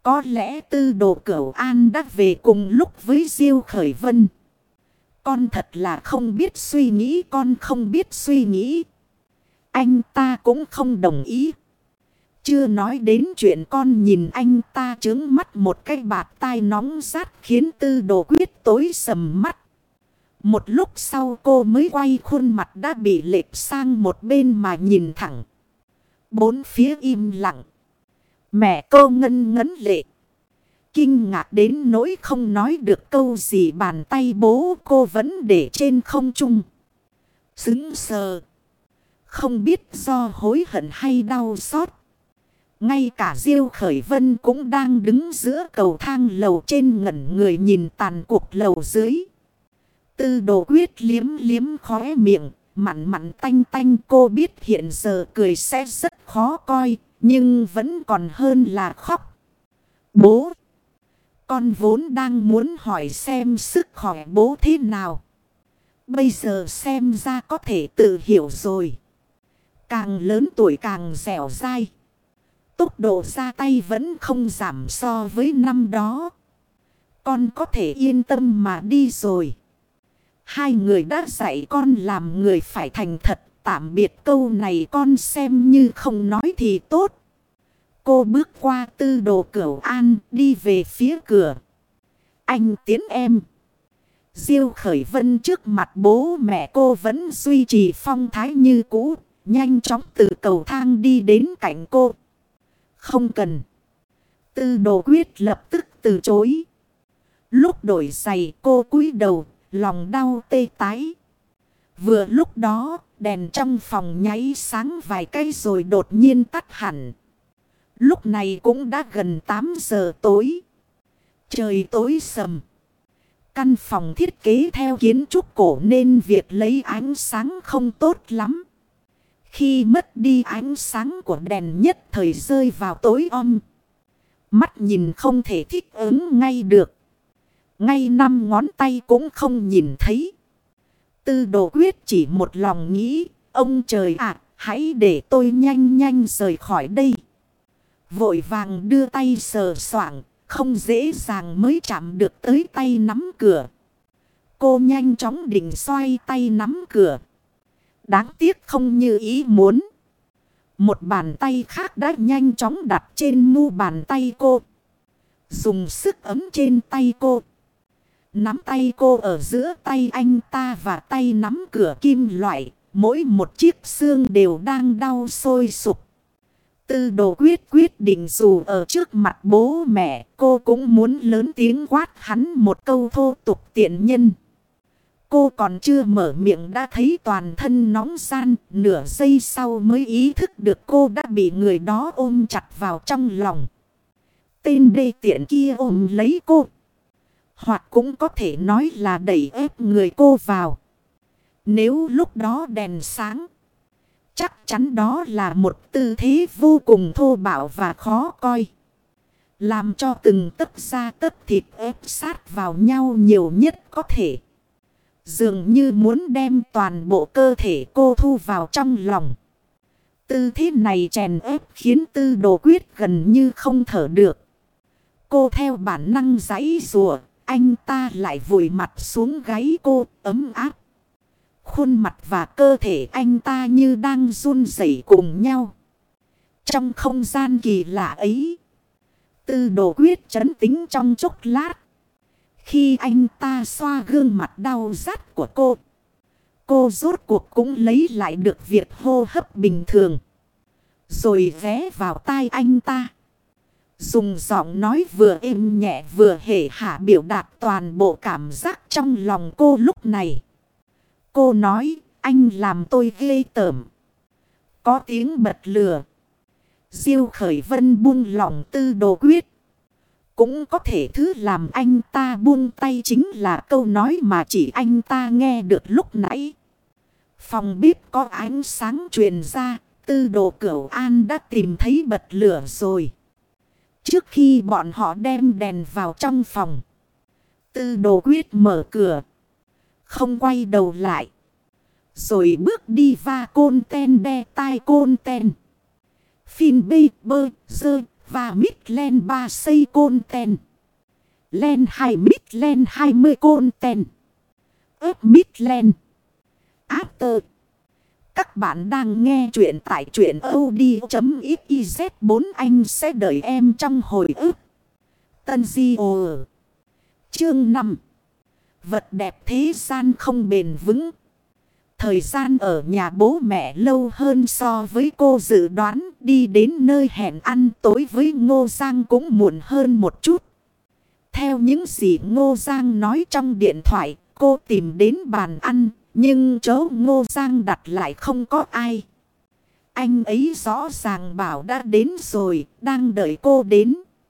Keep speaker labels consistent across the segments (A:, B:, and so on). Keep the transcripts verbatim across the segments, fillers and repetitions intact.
A: Có lẽ Tư Đồ Cửu An đã về cùng lúc với Diêu Khởi Vân. Con thật là không biết suy nghĩ, con không biết suy nghĩ. Anh ta cũng không đồng ý. Chưa nói đến chuyện con nhìn anh ta trướng mắt một cái bạt tai nóng rát khiến Tư Đồ Quyết tối sầm mắt. Một lúc sau cô mới quay khuôn mặt đã bị lệch sang một bên mà nhìn thẳng. Bốn phía im lặng. Mẹ cô ngân ngấn lệ. Kinh ngạc đến nỗi không nói được câu gì, bàn tay bố cô vẫn để trên không trung. Sững sờ. Không biết do hối hận hay đau xót. Ngay cả Diêu Khởi Vân cũng đang đứng giữa cầu thang lầu trên ngẩn người nhìn tàn cuộc lầu dưới. Tư Đồ Quyết liếm liếm khóe miệng, mặn mặn tanh tanh. Cô biết hiện giờ cười sẽ rất khó coi, nhưng vẫn còn hơn là khóc. Bố! Con vốn đang muốn hỏi xem sức khỏe bố thế nào. Bây giờ xem ra có thể tự hiểu rồi. Càng lớn tuổi càng dẻo dai. Tốc độ ra tay vẫn không giảm so với năm đó. Con có thể yên tâm mà đi rồi. Hai người đã dạy con làm người phải thành thật. Tạm biệt câu này con xem như không nói thì tốt. Cô bước qua Tư Đồ Cửu An đi về phía cửa. Anh tiến em. Diêu Khởi Vân trước mặt bố mẹ cô vẫn duy trì phong thái như cũ. Nhanh chóng từ cầu thang đi đến cạnh cô. Không cần. Tư Đồ Quyết lập tức từ chối. Lúc đổi giày cô cúi đầu, lòng đau tê tái. Vừa lúc đó, đèn trong phòng nháy sáng vài cái rồi đột nhiên tắt hẳn. Lúc này cũng đã gần tám giờ tối. Trời tối sầm. Căn phòng thiết kế theo kiến trúc cổ nên việc lấy ánh sáng không tốt lắm. Khi mất đi ánh sáng của đèn nhất thời rơi vào tối om. Mắt nhìn không thể thích ứng ngay được. Ngay năm ngón tay cũng không nhìn thấy. Tư Đồ Quyết chỉ một lòng nghĩ. Ông trời ạ, hãy để tôi nhanh nhanh rời khỏi đây. Vội vàng đưa tay sờ soạng. Không dễ dàng mới chạm được tới tay nắm cửa. Cô nhanh chóng định xoay tay nắm cửa. Đáng tiếc không như ý muốn. Một bàn tay khác đã nhanh chóng đặt trên mu bàn tay cô. Dùng sức ấm trên tay cô. Nắm tay cô ở giữa tay anh ta và tay nắm cửa kim loại. Mỗi một chiếc xương đều đang đau sôi sục. Tư Đồ Quyết quyết định dù ở trước mặt bố mẹ, cô cũng muốn lớn tiếng quát hắn một câu thô tục tiện nhân. Cô còn chưa mở miệng đã thấy toàn thân nóng ran, nửa giây sau mới ý thức được cô đã bị người đó ôm chặt vào trong lòng. Tên đê tiện kia ôm lấy cô. Hoặc cũng có thể nói là đẩy ép người cô vào. Nếu lúc đó đèn sáng, chắc chắn đó là một tư thế vô cùng thô bạo và khó coi. Làm cho từng tấc da tấc thịt ép sát vào nhau nhiều nhất có thể. Dường như muốn đem toàn bộ cơ thể cô thu vào trong lòng. Tư thế này chèn ép khiến Tư Đồ Quyết gần như không thở được. Cô theo bản năng giãy giụa, anh ta lại vùi mặt xuống gáy cô ấm áp. Khuôn mặt và cơ thể anh ta như đang run rẩy cùng nhau. Trong không gian kỳ lạ ấy, Tư Đồ Quyết trấn tĩnh trong chốc lát. Khi anh ta xoa gương mặt đau rát của cô, cô rốt cuộc cũng lấy lại được việc hô hấp bình thường. Rồi ghé vào tai anh ta. Dùng giọng nói vừa êm nhẹ vừa hề hả biểu đạt toàn bộ cảm giác trong lòng cô lúc này. Cô nói, anh làm tôi ghê tởm. Có tiếng bật lửa. Diêu Khởi Vân buông lỏng Tư Đồ Quyết. Cũng có thể thứ làm anh ta buông tay chính là câu nói mà chỉ anh ta nghe được lúc nãy. Phòng bếp có ánh sáng truyền ra. Tư Đồ Cửu An đã tìm thấy bật lửa rồi. Trước khi bọn họ đem đèn vào trong phòng, Tư Đồ Quyết mở cửa, không quay đầu lại. Rồi bước đi va côn ten đe tai côn ten. Phin bê bơ dơ Và mít len ba xây côn ten. Len hai mít len hai mươi côn ten. ép mít len. After. Các bạn đang nghe chuyện tại truyện audio.xyz. Bốn anh sẽ đợi em trong hồi ức. Tân Di Ồ. Chương năm. Vật đẹp thế gian không bền vững. Thời gian ở nhà bố mẹ lâu hơn so với cô dự đoán. Đi đến nơi hẹn ăn tối với Ngô Giang cũng muộn hơn một chút. Theo những gì Ngô Giang nói trong điện thoại, cô tìm đến bàn ăn. Nhưng chỗ Ngô Giang đặt lại không có ai. Anh ấy rõ ràng bảo đã đến rồi, đang đợi cô đến.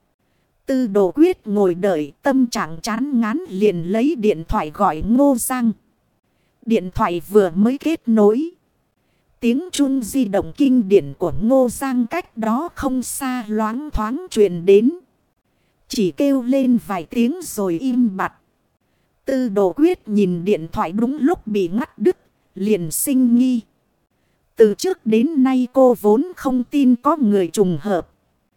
A: Tư Đồ Quyết ngồi đợi, tâm trạng chán ngán liền lấy điện thoại gọi Ngô Giang. Điện thoại vừa mới kết nối. Tiếng chuông di động kinh điển của Ngô Giang cách đó không xa loáng thoáng truyền đến. Chỉ kêu lên vài tiếng rồi im bặt. Tư Đồ Quyết nhìn điện thoại đúng lúc bị ngắt đứt, liền sinh nghi. Từ trước đến nay cô vốn không tin có người trùng hợp.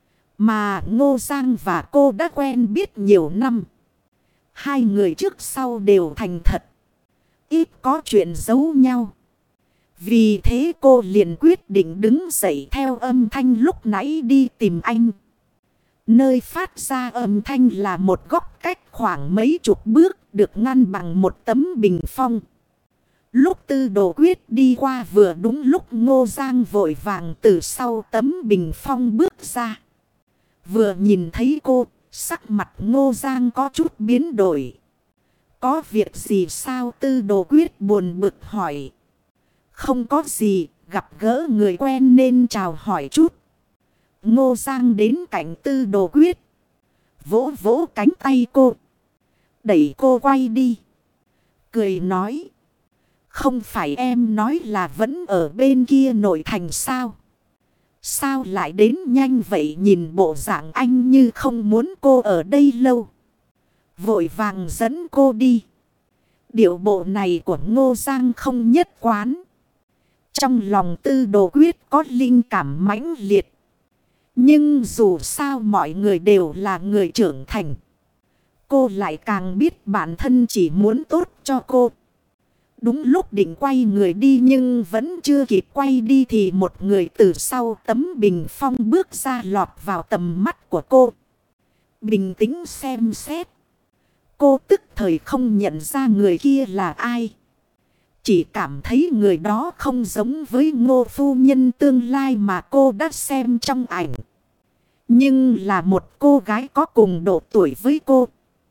A: Mà Ngô Giang và cô đã quen biết nhiều năm. Hai người trước sau đều thành thật. Ít có chuyện giấu nhau. Vì thế cô liền quyết định đứng dậy theo âm thanh lúc nãy đi tìm anh. Nơi phát ra âm thanh là một góc cách khoảng mấy chục bước được ngăn bằng một tấm bình phong. Lúc Tư Đồ Quyết đi qua vừa đúng lúc Ngô Giang vội vàng từ sau tấm bình phong bước ra. Vừa nhìn thấy cô, sắc mặt Ngô Giang có chút biến đổi. Có việc gì sao? Tư Đồ Quyết buồn bực hỏi. Không có gì, gặp gỡ người quen nên chào hỏi chút. Ngô Giang đến cạnh Tư Đồ Quyết. Vỗ vỗ cánh tay cô. Đẩy cô quay đi. Cười nói. Không phải em nói là vẫn ở bên kia nội thành sao? Sao lại đến nhanh vậy? Nhìn bộ dạng anh như không muốn cô ở đây lâu. Vội vàng dẫn cô đi. Điệu bộ này của Ngô Giang không nhất quán. Trong lòng Tư Đồ Quyết có linh cảm mãnh liệt. Nhưng dù sao mọi người đều là người trưởng thành. Cô lại càng biết bản thân chỉ muốn tốt cho cô. Đúng lúc định quay người đi nhưng vẫn chưa kịp quay đi thì một người từ sau tấm bình phong bước ra lọt vào tầm mắt của cô. Bình tĩnh xem xét. Cô tức thời không nhận ra người kia là ai. Chỉ cảm thấy người đó không giống với Ngô phu nhân tương lai mà cô đã xem trong ảnh. Nhưng là một cô gái có cùng độ tuổi với cô.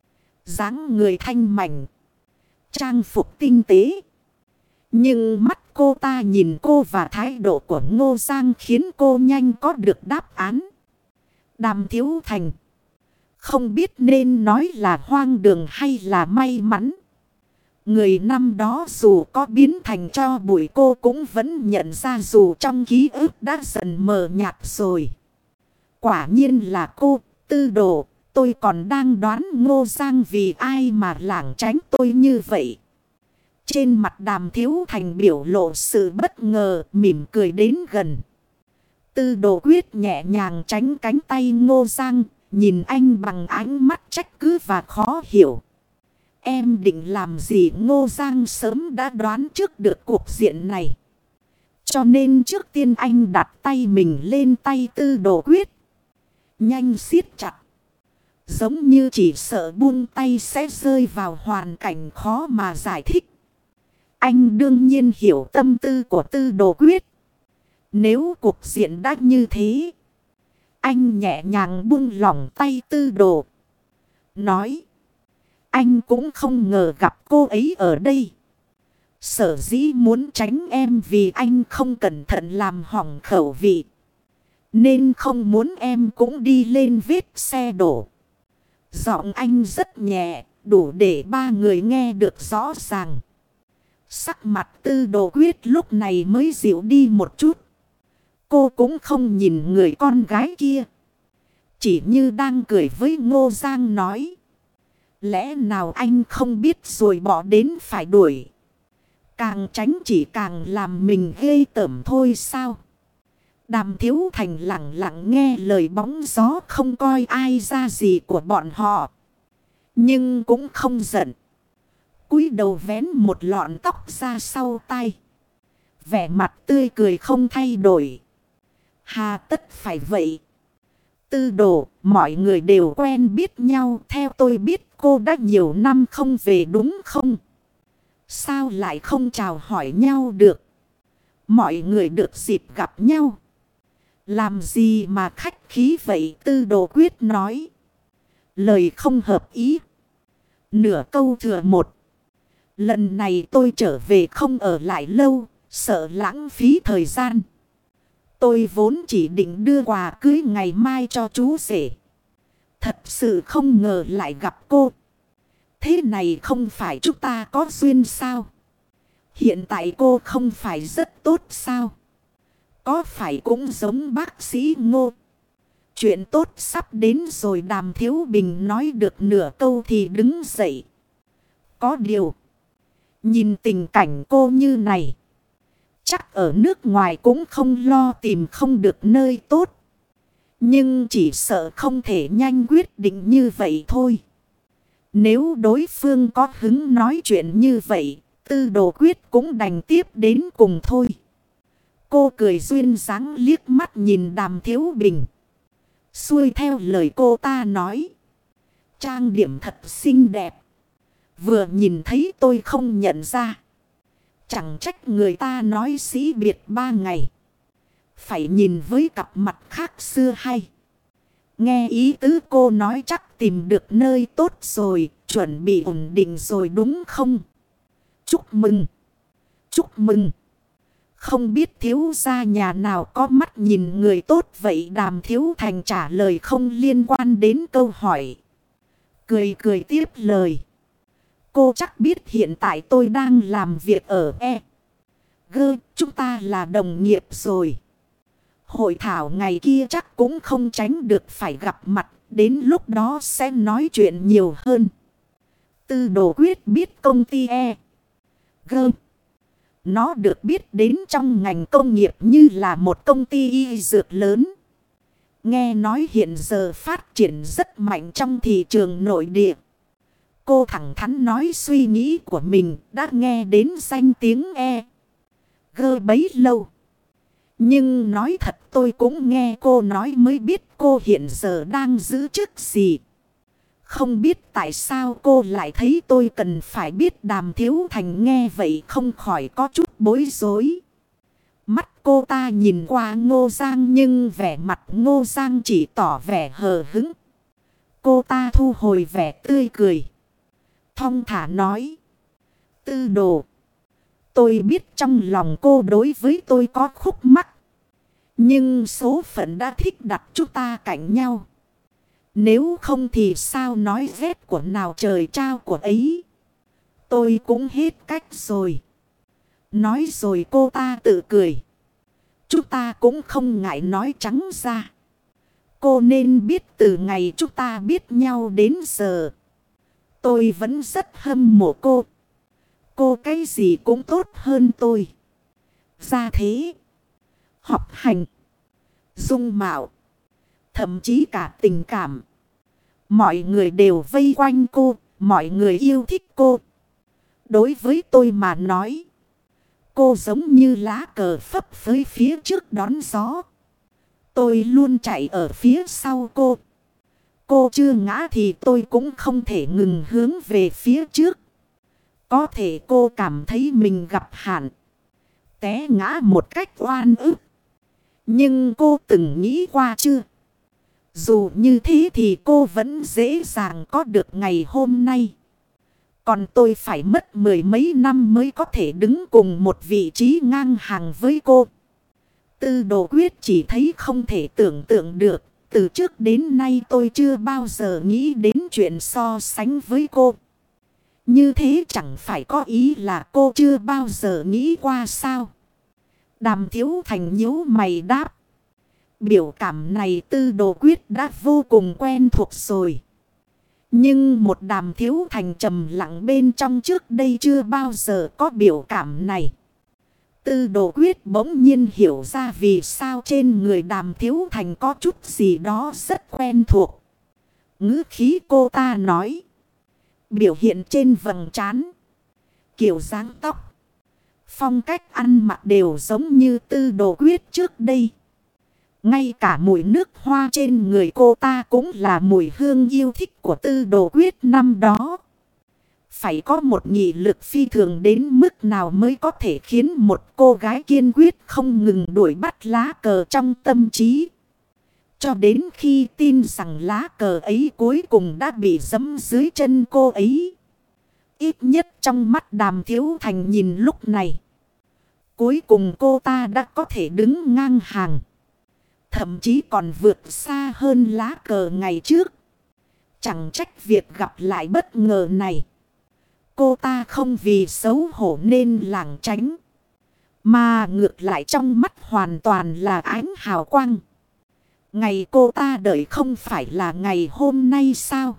A: Dáng người thanh mảnh. Trang phục tinh tế. Nhưng mắt cô ta nhìn cô và thái độ của Ngô Giang khiến cô nhanh có được đáp án. Đàm Thiếu Thành. Không biết nên nói là hoang đường hay là may mắn. Người năm đó dù có biến thành cho bụi cô cũng vẫn nhận ra dù trong ký ức đã dần mờ nhạt rồi. Quả nhiên là cô, Tư Đồ, tôi còn đang đoán Ngô Giang vì ai mà lảng tránh tôi như vậy. Trên mặt Đàm Thiếu Thành biểu lộ sự bất ngờ, mỉm cười đến gần. Tư Đồ Quyết nhẹ nhàng tránh cánh tay Ngô Giang, nhìn anh bằng ánh mắt trách cứ và khó hiểu. Em định làm gì? Ngô Giang sớm đã đoán trước được cuộc diện này. Cho nên trước tiên anh đặt tay mình lên tay Tư Đồ Quyết. Nhanh siết chặt. Giống như chỉ sợ buông tay sẽ rơi vào hoàn cảnh khó mà giải thích. Anh đương nhiên hiểu tâm tư của Tư Đồ Quyết. Nếu cuộc diện đã như thế, anh nhẹ nhàng buông lỏng tay Tư Đồ. Nói. Anh cũng không ngờ gặp cô ấy ở đây. Sở dĩ muốn tránh em vì anh không cẩn thận làm hỏng khẩu vị. Nên không muốn em cũng đi lên vết xe đổ. Giọng anh rất nhẹ, đủ để ba người nghe được rõ ràng. Sắc mặt Tư Đồ Quyết lúc này mới dịu đi một chút. Cô cũng không nhìn người con gái kia. Chỉ như đang cười với Ngô Giang nói. Lẽ nào anh không biết rồi bỏ đến phải đuổi. Càng tránh chỉ càng làm mình ghê tởm thôi sao? Đàm Thiếu Thành lặng lặng nghe lời bóng gió không coi ai ra gì của bọn họ. Nhưng cũng không giận. Cúi đầu vén một lọn tóc ra sau tay. Vẻ mặt tươi cười không thay đổi. Hà tất phải vậy. Tư Đồ, mọi người đều quen biết nhau. Theo tôi biết cô đã nhiều năm không về đúng không? Sao lại không chào hỏi nhau được? Mọi người được dịp gặp nhau. Làm gì mà khách khí vậy? Tư Đồ quyết nói. Lời không hợp ý. Nửa câu thừa một. Lần này tôi trở về không ở lại lâu. Sợ lãng phí thời gian. Tôi vốn chỉ định đưa quà cưới ngày mai cho chú rể. Thật sự không ngờ lại gặp cô. Thế này không phải chúng ta có duyên sao? Hiện tại cô không phải rất tốt sao? Có phải cũng giống bác sĩ Ngô? Chuyện tốt sắp đến rồi. Đàm Thiếu Bình nói được nửa câu thì đứng dậy. Có điều. Nhìn tình cảnh cô như này. Chắc ở nước ngoài cũng không lo tìm không được nơi tốt. Nhưng chỉ sợ không thể nhanh quyết định như vậy thôi. Nếu đối phương có hứng nói chuyện như vậy, Tư Đồ quyết cũng đành tiếp đến cùng thôi. Cô cười duyên dáng liếc mắt nhìn Đàm Thiếu Bình. Xuôi theo lời cô ta nói. Trang điểm thật xinh đẹp. Vừa nhìn thấy tôi không nhận ra. Chẳng trách người ta nói sĩ biệt ba ngày. Phải nhìn với cặp mặt khác xưa hay. Nghe ý tứ cô nói chắc tìm được nơi tốt rồi. Chuẩn bị ổn định rồi đúng không? Chúc mừng. Chúc mừng. Không biết thiếu gia nhà nào có mắt nhìn người tốt vậy? Đàm Thiếu Thành trả lời không liên quan đến câu hỏi. Cười cười tiếp lời. Cô chắc biết hiện tại tôi đang làm việc ở E. Gơ, chúng ta là đồng nghiệp rồi. Hội thảo ngày kia chắc cũng không tránh được phải gặp mặt. Đến lúc đó sẽ nói chuyện nhiều hơn. Tư Đồ quyết biết công ty E. Gơ. Nó được biết đến trong ngành công nghiệp như là một công ty y dược lớn. Nghe nói hiện giờ phát triển rất mạnh trong thị trường nội địa. Cô thẳng thắn nói suy nghĩ của mình đã nghe đến danh tiếng E. Gơ bấy lâu. Nhưng nói thật tôi cũng nghe cô nói mới biết cô hiện giờ đang giữ chức gì. Không biết tại sao cô lại thấy tôi cần phải biết. Đàm Thiếu Thành nghe vậy không khỏi có chút bối rối. Mắt cô ta nhìn qua Ngô Giang nhưng vẻ mặt Ngô Giang chỉ tỏ vẻ hờ hững. Cô ta thu hồi vẻ tươi cười. Thong thả nói. Tư Đồ. Tôi biết trong lòng cô đối với tôi có khúc mắc. Nhưng số phận đã thích đặt chúng ta cạnh nhau. Nếu không thì sao nói ghét của nào trời trao của ấy. Tôi cũng hết cách rồi. Nói rồi cô ta tự cười. Chúng ta cũng không ngại nói trắng ra. Cô nên biết từ ngày chúng ta biết nhau đến giờ. Tôi vẫn rất hâm mộ cô. Cô cái gì cũng tốt hơn tôi. Ra thế. Học hành. Dung mạo. Thậm chí cả tình cảm. Mọi người đều vây quanh cô. Mọi người yêu thích cô. Đối với tôi mà nói. Cô giống như lá cờ phấp phới phía trước đón gió. Tôi luôn chạy ở phía sau cô. Cô chưa ngã thì tôi cũng không thể ngừng hướng về phía trước. Có thể cô cảm thấy mình gặp hạn. Té ngã một cách oan ức. Nhưng cô từng nghĩ qua chưa? Dù như thế thì cô vẫn dễ dàng có được ngày hôm nay. Còn tôi phải mất mười mấy năm mới có thể đứng cùng một vị trí ngang hàng với cô. Tư Đồ quyết chỉ thấy không thể tưởng tượng được. Từ trước đến nay tôi chưa bao giờ nghĩ đến chuyện so sánh với cô. Như thế chẳng phải có ý là cô chưa bao giờ nghĩ qua sao? Đàm Thiếu Thành nhíu mày đáp. Biểu cảm này Tư Đồ quyết đã vô cùng quen thuộc rồi. Nhưng một Đàm Thiếu Thành trầm lặng bên trong trước đây chưa bao giờ có biểu cảm này. Tư Đồ Quyết bỗng nhiên hiểu ra vì sao trên người Đàm Thiếu Thành có chút gì đó rất quen thuộc. Ngữ khí cô ta nói. Biểu hiện trên vầng trán, kiểu dáng tóc, phong cách ăn mặc đều giống như Tư Đồ Quyết trước đây. Ngay cả mùi nước hoa trên người cô ta cũng là mùi hương yêu thích của Tư Đồ Quyết năm đó. Phải có một nghị lực phi thường đến mức nào mới có thể khiến một cô gái kiên quyết không ngừng đuổi bắt lá cờ trong tâm trí. Cho đến khi tin rằng lá cờ ấy cuối cùng đã bị giẫm dưới chân cô ấy. Ít nhất trong mắt Đàm Thiếu Thành nhìn lúc này. Cuối cùng cô ta đã có thể đứng ngang hàng. Thậm chí còn vượt xa hơn lá cờ ngày trước. Chẳng trách việc gặp lại bất ngờ này. Cô ta không vì xấu hổ nên lảng tránh. Mà ngược lại trong mắt hoàn toàn là ánh hào quang. Ngày cô ta đợi không phải là ngày hôm nay sao?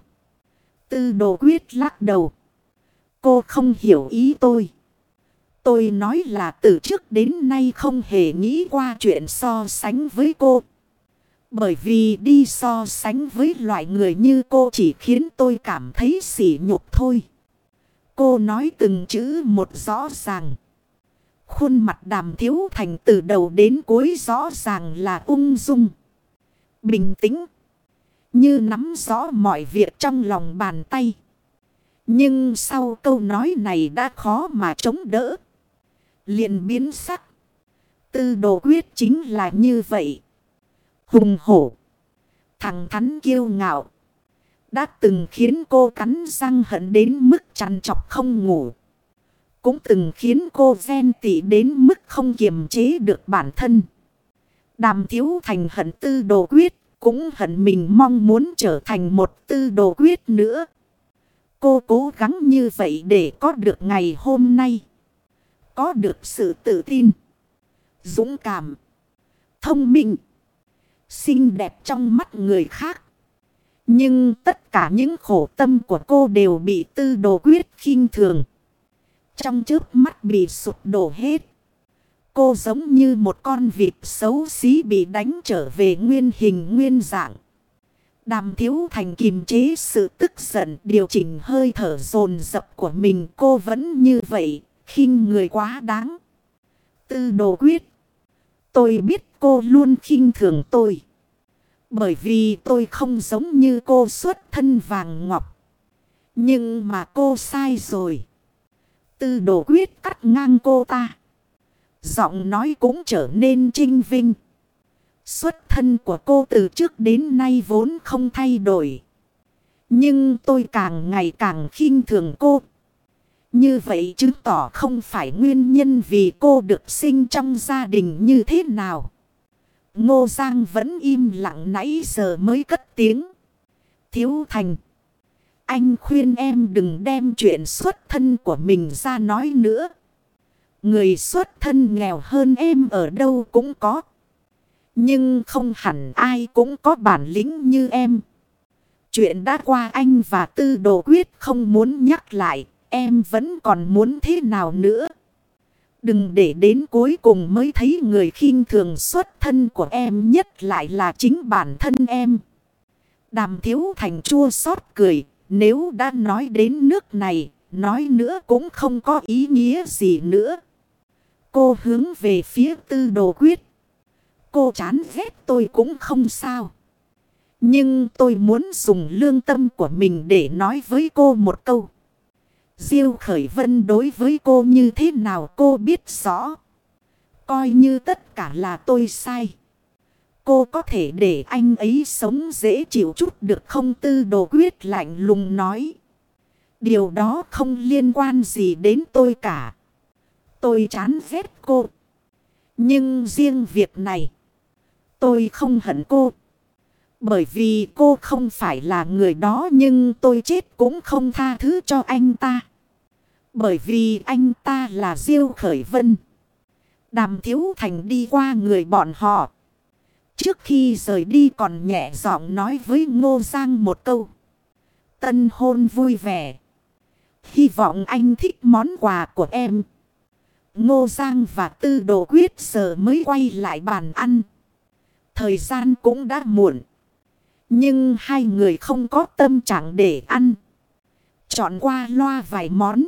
A: Tư Đồ Quyết lắc đầu. Cô không hiểu ý tôi. Tôi nói là từ trước đến nay không hề nghĩ qua chuyện so sánh với cô. Bởi vì đi so sánh với loại người như cô chỉ khiến tôi cảm thấy sỉ nhục thôi. Cô nói từng chữ một rõ ràng. Khuôn mặt Đàm Thiếu Thành từ đầu đến cuối rõ ràng là ung dung, bình tĩnh, như nắm rõ mọi việc trong lòng bàn tay. Nhưng sau câu nói này đã khó mà chống đỡ. Liền biến sắc. Tư Đồ Quyết chính là như vậy. Hùng hổ, thẳng thắn kiêu ngạo. Đã từng khiến cô cắn răng hận đến mức trằn trọc không ngủ. Cũng từng khiến cô ghen tị đến mức không kiềm chế được bản thân. Đàm Thiếu Thành hận Tư Đồ Quyết. Cũng hận mình mong muốn trở thành một Tư Đồ Quyết nữa. Cô cố gắng như vậy để có được ngày hôm nay. Có được sự tự tin, dũng cảm, thông minh, xinh đẹp trong mắt người khác. Nhưng tất cả những khổ tâm của cô đều bị Tư Đồ Quyết khinh thường. Trong chớp mắt bị sụp đổ hết. Cô giống như một con vịt xấu xí bị đánh trở về nguyên hình nguyên dạng. Đàm Thiếu Thành kiềm chế sự tức giận, điều chỉnh hơi thở dồn dập của mình. Cô vẫn như vậy, khinh người quá đáng. Tư Đồ Quyết, tôi biết cô luôn khinh thường tôi. Bởi vì tôi không giống như cô xuất thân vàng ngọc. Nhưng mà cô sai rồi. Tư Đồ Quyết cắt ngang cô ta. Giọng nói cũng trở nên trinh vinh. Xuất thân của cô từ trước đến nay vốn không thay đổi. Nhưng tôi càng ngày càng khinh thường cô. Như vậy chứng tỏ không phải nguyên nhân vì cô được sinh trong gia đình như thế nào. Ngô Giang vẫn im lặng nãy giờ mới cất tiếng. Thiếu Thành, anh khuyên em đừng đem chuyện xuất thân của mình ra nói nữa. Người xuất thân nghèo hơn em ở đâu cũng có. Nhưng không hẳn ai cũng có bản lĩnh như em. Chuyện đã qua anh và Tư Đồ Quyết không muốn nhắc lại. Em vẫn còn muốn thế nào nữa. Đừng để đến cuối cùng mới thấy người khinh thường xuất thân của em nhất lại là chính bản thân em. Đàm Thiếu Thành chua xót cười. Nếu đã nói đến nước này, nói nữa cũng không có ý nghĩa gì nữa. Cô hướng về phía Tư Đồ Quyết. Cô chán ghét tôi cũng không sao. Nhưng tôi muốn dùng lương tâm của mình để nói với cô một câu. Diêu Khởi Vân đối với cô như thế nào cô biết rõ. Coi như tất cả là tôi sai. Cô có thể để anh ấy sống dễ chịu chút được không? Tư Đồ Quyết lạnh lùng nói. Điều đó không liên quan gì đến tôi cả. Tôi chán ghét cô. Nhưng riêng việc này, tôi không hận cô. Bởi vì cô không phải là người đó, nhưng tôi chết cũng không tha thứ cho anh ta. Bởi vì anh ta là Diêu Khởi Vân. Đàm Thiếu Thành đi qua người bọn họ. Trước khi rời đi còn nhẹ giọng nói với Ngô Giang một câu. Tân hôn vui vẻ. Hy vọng anh thích món quà của em. Ngô Giang và Tư Đồ Quyết giờ mới quay lại bàn ăn. Thời gian cũng đã muộn. Nhưng hai người không có tâm trạng để ăn. Chọn qua loa vài món.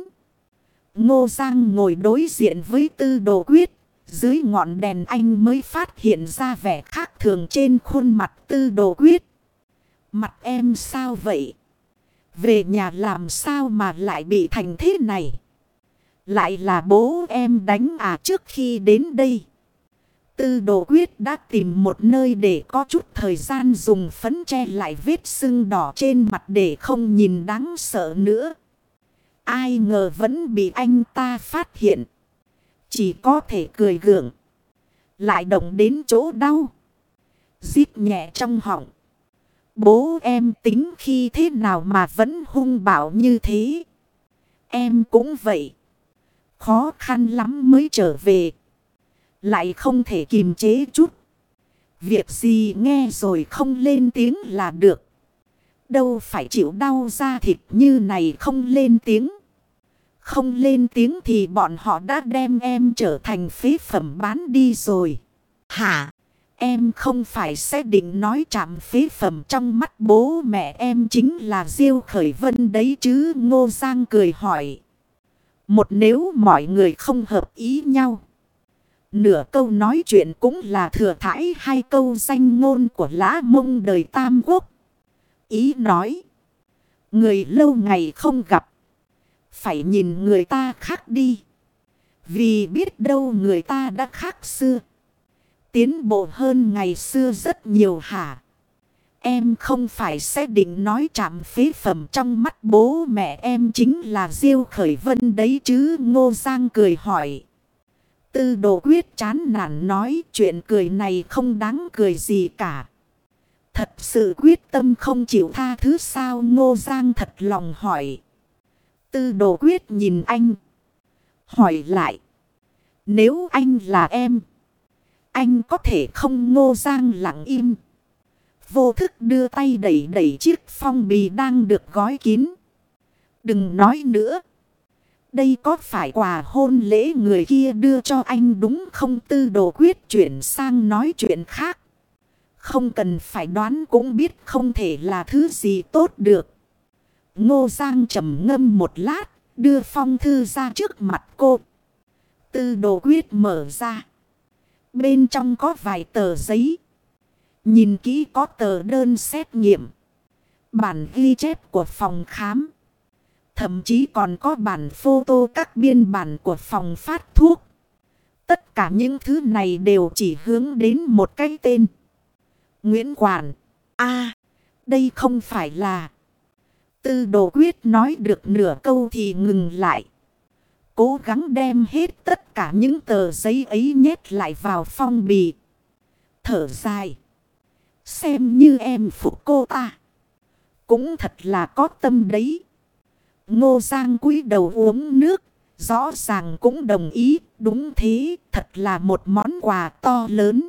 A: Ngô Giang ngồi đối diện với Tư Đồ Quyết. Dưới ngọn đèn anh mới phát hiện ra vẻ khác thường trên khuôn mặt Tư Đồ Quyết. Mặt em sao vậy? Về nhà làm sao mà lại bị thành thế này? Lại là bố em đánh à? Trước khi đến đây, Tư Đồ Quyết đã tìm một nơi để có chút thời gian dùng phấn che lại vết sưng đỏ trên mặt để không nhìn đáng sợ nữa. Ai ngờ vẫn bị anh ta phát hiện. Chỉ có thể cười gượng. Lại động đến chỗ đau. Rít nhẹ trong họng. Bố em tính khi thế nào mà vẫn hung bạo như thế? Em cũng vậy. Khó khăn lắm mới trở về. Lại không thể kiềm chế chút. Việc gì nghe rồi không lên tiếng là được. Đâu phải chịu đau da thịt như này không lên tiếng. Không lên tiếng thì bọn họ đã đem em trở thành phế phẩm bán đi rồi. Hả? Em không phải sẽ định nói chạm phế phẩm trong mắt bố mẹ em chính là Diêu Khởi Vân đấy chứ? Ngô Giang cười hỏi. Một nếu mọi người không hợp ý nhau. Nửa câu nói chuyện cũng là thừa thãi hai câu danh ngôn của Lã Mông đời Tam Quốc. Ý nói. Người lâu ngày không gặp. Phải nhìn người ta khác đi. Vì biết đâu người ta đã khác xưa. Tiến bộ hơn ngày xưa rất nhiều hả? Em không phải sẽ định nói chạm phế phẩm trong mắt bố mẹ em chính là Diêu Khởi Vân đấy chứ? Ngô Giang cười hỏi. Tư Đồ Quyết chán nản nói chuyện cười này không đáng cười gì cả. Thật sự quyết tâm không chịu tha thứ sao? Ngô Giang thật lòng hỏi. Tư Đồ Quyết nhìn anh. Hỏi lại. Nếu anh là em, anh có thể không? Ngô Giang lặng im. Vô thức đưa tay đẩy đẩy chiếc phong bì đang được gói kín. Đừng nói nữa. Đây có phải quà hôn lễ người kia đưa cho anh đúng không? Tư Đồ Quyết chuyển sang nói chuyện khác. Không cần phải đoán cũng biết không thể là thứ gì tốt được. Ngô Giang trầm ngâm một lát, đưa phong thư ra trước mặt cô. Tư Đồ Quyết mở ra. Bên trong có vài tờ giấy. Nhìn kỹ có tờ đơn xét nghiệm. Bản ghi chép của phòng khám. Thậm chí còn có bản photo các biên bản của phòng phát thuốc. Tất cả những thứ này đều chỉ hướng đến một cái tên. Nguyễn Quản. À, đây không phải là... Tư Đồ Quyết nói được nửa câu thì ngừng lại. Cố gắng đem hết tất cả những tờ giấy ấy nhét lại vào phong bì. Thở dài. Xem như em phục cô ta. Cũng thật là có tâm đấy. Ngô Giang cúi đầu uống nước. Rõ ràng cũng đồng ý. Đúng thế, thật là một món quà to lớn.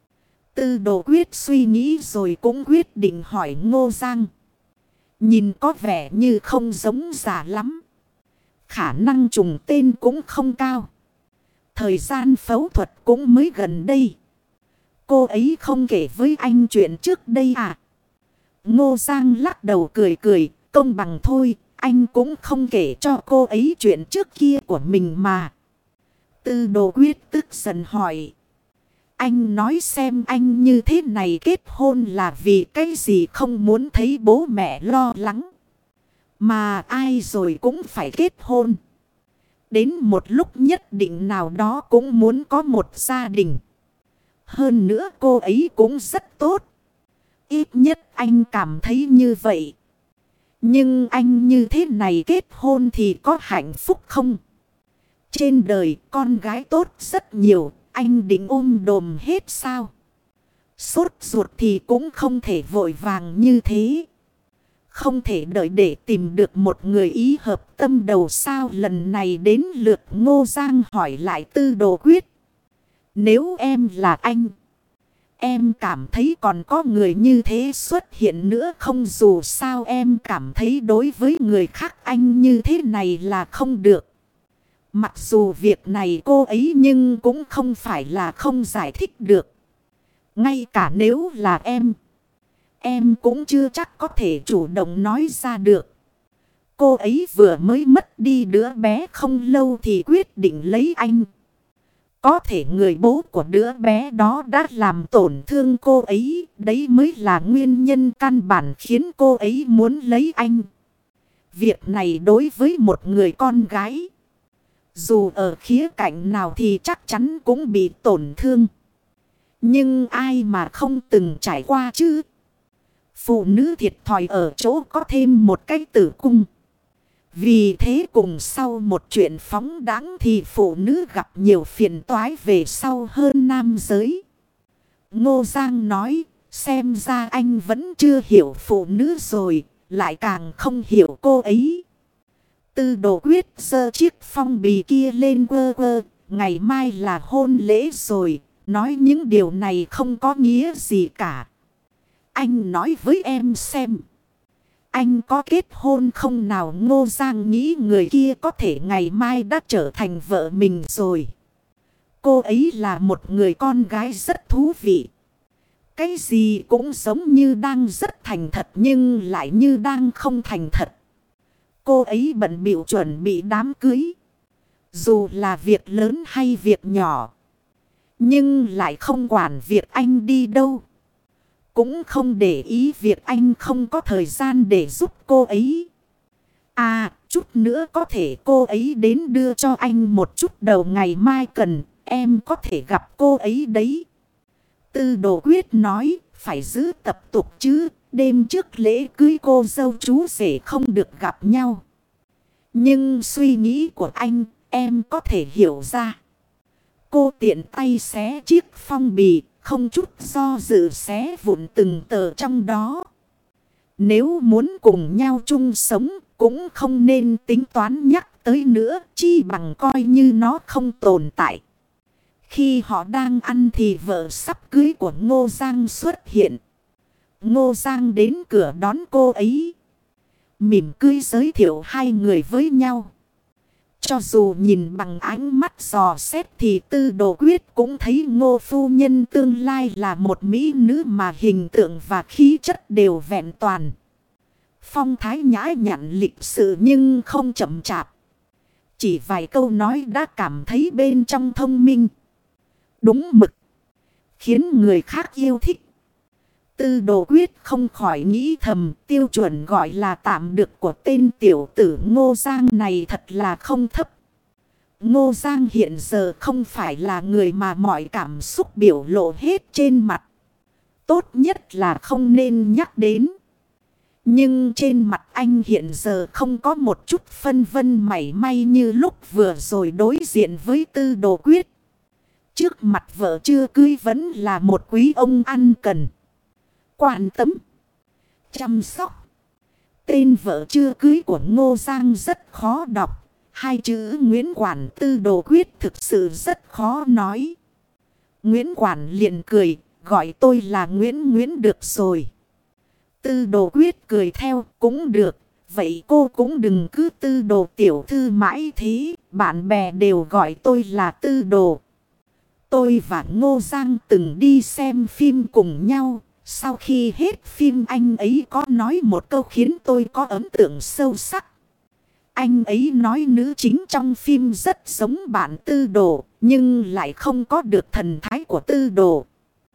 A: Tư Đồ Quyết suy nghĩ rồi cũng quyết định hỏi Ngô Giang. Nhìn có vẻ như không giống giả lắm. Khả năng trùng tên cũng không cao. Thời gian phẫu thuật cũng mới gần đây. Cô ấy không kể với anh chuyện trước đây à? Ngô Giang lắc đầu cười cười. Công bằng thôi, anh cũng không kể cho cô ấy chuyện trước kia của mình mà. Tư Đồ Quyết tức giận hỏi. Anh nói xem anh như thế này kết hôn là vì cái gì? Không muốn thấy bố mẹ lo lắng. Mà ai rồi cũng phải kết hôn. Đến một lúc nhất định nào đó cũng muốn có một gia đình. Hơn nữa cô ấy cũng rất tốt. Ít nhất anh cảm thấy như vậy. Nhưng anh như thế này kết hôn thì có hạnh phúc không? Trên đời con gái tốt rất nhiều. Anh định ôm đồm hết sao? Sốt ruột thì cũng không thể vội vàng như thế. Không thể đợi để tìm được một người ý hợp tâm đầu sao? Lần này đến lượt Ngô Giang hỏi lại Tư Đồ Quyết. Nếu em là anh, em cảm thấy còn có người như thế xuất hiện nữa không? Dù sao em cảm thấy đối với người khác anh như thế này là không được. Mặc dù việc này cô ấy nhưng cũng không phải là không giải thích được. Ngay cả nếu là em, em cũng chưa chắc có thể chủ động nói ra được. Cô ấy vừa mới mất đi đứa bé không lâu thì quyết định lấy anh. Có thể người bố của đứa bé đó đã làm tổn thương cô ấy. Đấy mới là nguyên nhân căn bản khiến cô ấy muốn lấy anh. Việc này đối với một người con gái, dù ở khía cạnh nào thì chắc chắn cũng bị tổn thương. Nhưng ai mà không từng trải qua chứ? Phụ nữ thiệt thòi ở chỗ có thêm một cái tử cung. Vì thế cùng sau một chuyện phóng đãng thì phụ nữ gặp nhiều phiền toái về sau hơn nam giới. Ngô Giang nói, xem ra anh vẫn chưa hiểu phụ nữ rồi, lại càng không hiểu cô ấy. Tư Đồ Quyết giơ chiếc phong bì kia lên quơ quơ, ngày mai là hôn lễ rồi, nói những điều này không có nghĩa gì cả. Anh nói với em xem. Anh có kết hôn không nào? Ngô Giang nghĩ người kia có thể ngày mai đã trở thành vợ mình rồi. Cô ấy là một người con gái rất thú vị. Cái gì cũng giống như đang rất thành thật nhưng lại như đang không thành thật. Cô ấy bận bịu chuẩn bị đám cưới. Dù là việc lớn hay việc nhỏ, nhưng lại không quản việc anh đi đâu. Cũng không để ý việc anh không có thời gian để giúp cô ấy. À, chút nữa có thể cô ấy đến đưa cho anh một chút đầu ngày mai cần, em có thể gặp cô ấy đấy. Tư Đồ Quyết nói, phải giữ tập tục chứ, đêm trước lễ cưới cô dâu chú rể không được gặp nhau. Nhưng suy nghĩ của anh, em có thể hiểu ra. Cô tiện tay xé chiếc phong bì, không chút do dự xé vụn từng tờ trong đó. Nếu muốn cùng nhau chung sống, cũng không nên tính toán nhắc tới nữa, chi bằng coi như nó không tồn tại. Khi họ đang ăn thì vợ sắp cưới của Ngô Giang xuất hiện. Ngô Giang đến cửa đón cô ấy, mỉm cười giới thiệu hai người với nhau. Cho dù nhìn bằng ánh mắt dò xét thì Tư Đồ Quyết cũng thấy Ngô phu nhân tương lai là một mỹ nữ mà hình tượng và khí chất đều vẹn toàn. Phong thái nhã nhặn lịch sự nhưng không chậm chạp. Chỉ vài câu nói đã cảm thấy bên trong thông minh, đúng mực, khiến người khác yêu thích. Tư Đồ Quyết không khỏi nghĩ thầm, tiêu chuẩn gọi là tạm được của tên tiểu tử Ngô Giang này thật là không thấp. Ngô Giang hiện giờ không phải là người mà mọi cảm xúc biểu lộ hết trên mặt. Tốt nhất là không nên nhắc đến. Nhưng trên mặt anh hiện giờ không có một chút phân vân mảy may như lúc vừa rồi đối diện với Tư Đồ Quyết. Trước mặt vợ chưa cưới vẫn là một quý ông ăn cần, quan tâm, chăm sóc. Tên vợ chưa cưới của Ngô Giang rất khó đọc. Hai chữ Nguyễn Quản. Tư Đồ Quyết thực sự rất khó nói. Nguyễn Quản liền cười, gọi tôi là Nguyễn Nguyễn được rồi. Tư Đồ Quyết cười theo, cũng được. Vậy cô cũng đừng cứ Tư Đồ tiểu thư mãi thế. Bạn bè đều gọi tôi là Tư Đồ. Tôi và Ngô Giang từng đi xem phim cùng nhau. Sau khi hết phim anh ấy có nói một câu khiến tôi có ấn tượng sâu sắc. Anh ấy nói nữ chính trong phim rất giống bạn Tư Đồ, nhưng lại không có được thần thái của Tư Đồ.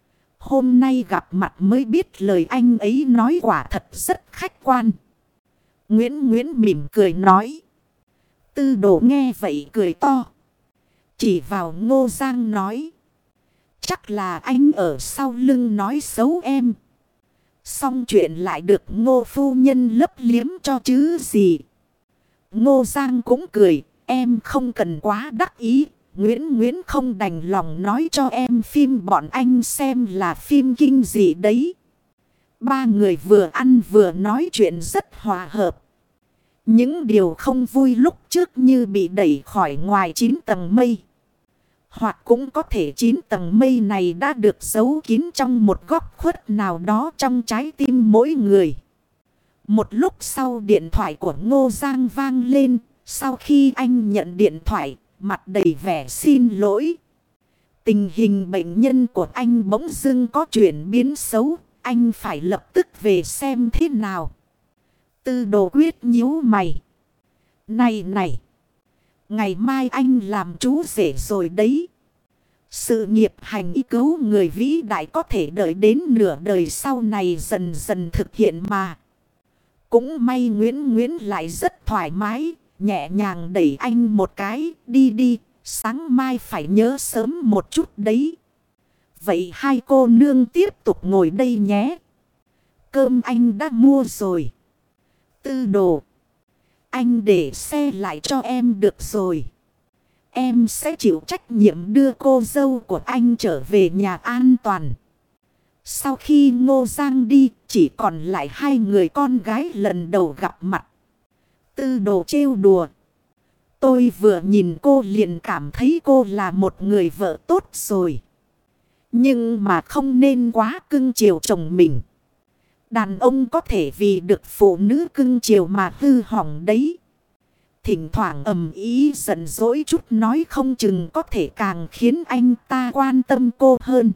A: Hôm nay gặp mặt mới biết lời anh ấy nói quả thật rất khách quan. Nguyễn Nguyễn mỉm cười nói. Tư Đồ nghe vậy cười to, chỉ vào Ngô Giang nói. Chắc là anh ở sau lưng nói xấu em. Xong chuyện lại được Ngô phu nhân lấp liếm cho chứ gì. Ngô Giang cũng cười. Em không cần quá đắc ý. Nguyễn Nguyễn không đành lòng nói cho em phim bọn anh xem là phim kinh dị đấy. Ba người vừa ăn vừa nói chuyện rất hòa hợp. Những điều không vui lúc trước như bị đẩy khỏi ngoài chín tầng mây. Hoặc cũng có thể chín tầng mây này đã được giấu kín trong một góc khuất nào đó trong trái tim mỗi người. Một lúc sau điện thoại của Ngô Giang vang lên. Sau khi anh nhận điện thoại, mặt đầy vẻ xin lỗi. Tình hình bệnh nhân của anh bỗng dưng có chuyển biến xấu. Anh phải lập tức về xem thế nào. Tư Đồ Quyết nhíu mày. Này này. Ngày mai anh làm chú rể rồi đấy. Sự nghiệp hành y cứu người vĩ đại có thể đợi đến nửa đời sau này dần dần thực hiện mà. Cũng may Nguyễn Nguyễn lại rất thoải mái. Nhẹ nhàng đẩy anh một cái. Đi đi. Sáng mai phải nhớ sớm một chút đấy. Vậy hai cô nương tiếp tục ngồi đây nhé. Cơm anh đã mua rồi. Tư Đồ. Anh để xe lại cho em được rồi. Em sẽ chịu trách nhiệm đưa cô dâu của anh trở về nhà an toàn. Sau khi Ngô Giang đi, chỉ còn lại hai người con gái lần đầu gặp mặt. Tư Đồ trêu đùa. Tôi vừa nhìn cô liền cảm thấy cô là một người vợ tốt rồi. Nhưng mà không nên quá cưng chiều chồng mình. Đàn ông có thể vì được phụ nữ cưng chiều mà hư hỏng đấy. Thỉnh thoảng ầm ý giận dỗi chút nói không chừng có thể càng khiến anh ta quan tâm cô hơn.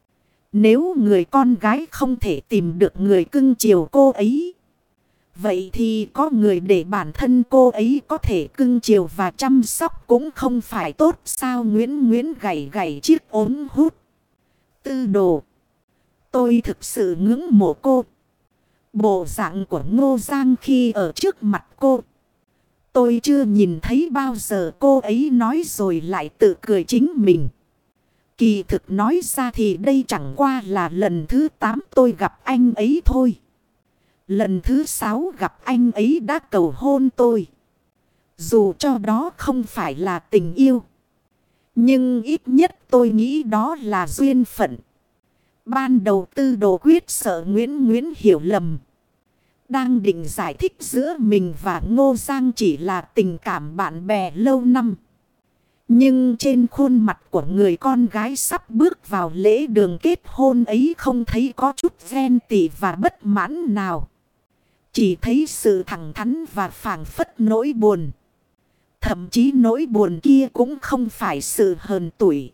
A: Nếu người con gái không thể tìm được người cưng chiều cô ấy, vậy thì có người để bản thân cô ấy có thể cưng chiều và chăm sóc cũng không phải tốt sao. Nguyễn Nguyễn gảy gảy chiếc ống hút. Tư Đồ. Tôi thực sự ngưỡng mộ cô. Bộ dạng của Ngô Giang khi ở trước mặt cô. Tôi chưa nhìn thấy bao giờ cô ấy nói rồi lại tự cười chính mình. Kỳ thực nói ra thì đây chẳng qua là lần thứ tám tôi gặp anh ấy thôi. Lần thứ sáu gặp anh ấy đã cầu hôn tôi. Dù cho đó không phải là tình yêu, nhưng ít nhất tôi nghĩ đó là duyên phận. Ban đầu Tư Đồ Quyết sợ Nguyễn Nguyễn hiểu lầm. Đang định giải thích giữa mình và Ngô Giang chỉ là tình cảm bạn bè lâu năm. Nhưng trên khuôn mặt của người con gái sắp bước vào lễ đường kết hôn ấy không thấy có chút ghen tị và bất mãn nào. Chỉ thấy sự thẳng thắn và phảng phất nỗi buồn. Thậm chí nỗi buồn kia cũng không phải sự hờn tủi,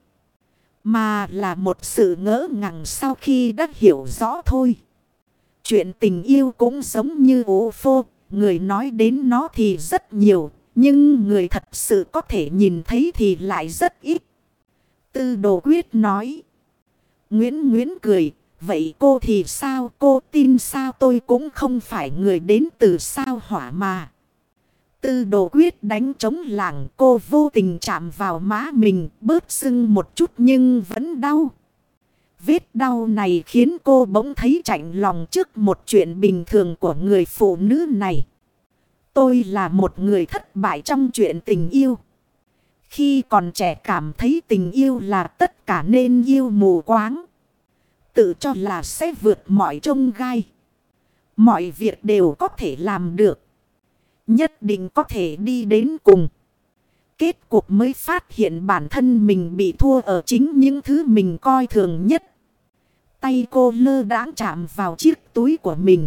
A: mà là một sự ngỡ ngàng sau khi đã hiểu rõ thôi. Chuyện tình yêu cũng giống như ố phô. Người nói đến nó thì rất nhiều, nhưng người thật sự có thể nhìn thấy thì lại rất ít. Tư Đồ Quyết nói. Nguyễn Nguyễn cười. Vậy cô thì sao? Cô tin sao tôi cũng không phải người đến từ sao hỏa mà. Tư Đồ Quyết đánh trống lảng. Cô vô tình chạm vào má mình, bớt sưng một chút nhưng vẫn đau. Vết đau này khiến cô bỗng thấy chạnh lòng trước một chuyện bình thường của người phụ nữ này. Tôi là một người thất bại trong chuyện tình yêu. Khi còn trẻ cảm thấy tình yêu là tất cả nên yêu mù quáng. Tự cho là sẽ vượt mọi chông gai. Mọi việc đều có thể làm được. Nhất định có thể đi đến cùng. Kết cục mới phát hiện bản thân mình bị thua ở chính những thứ mình coi thường nhất. Tay cô lơ đãng chạm vào chiếc túi của mình.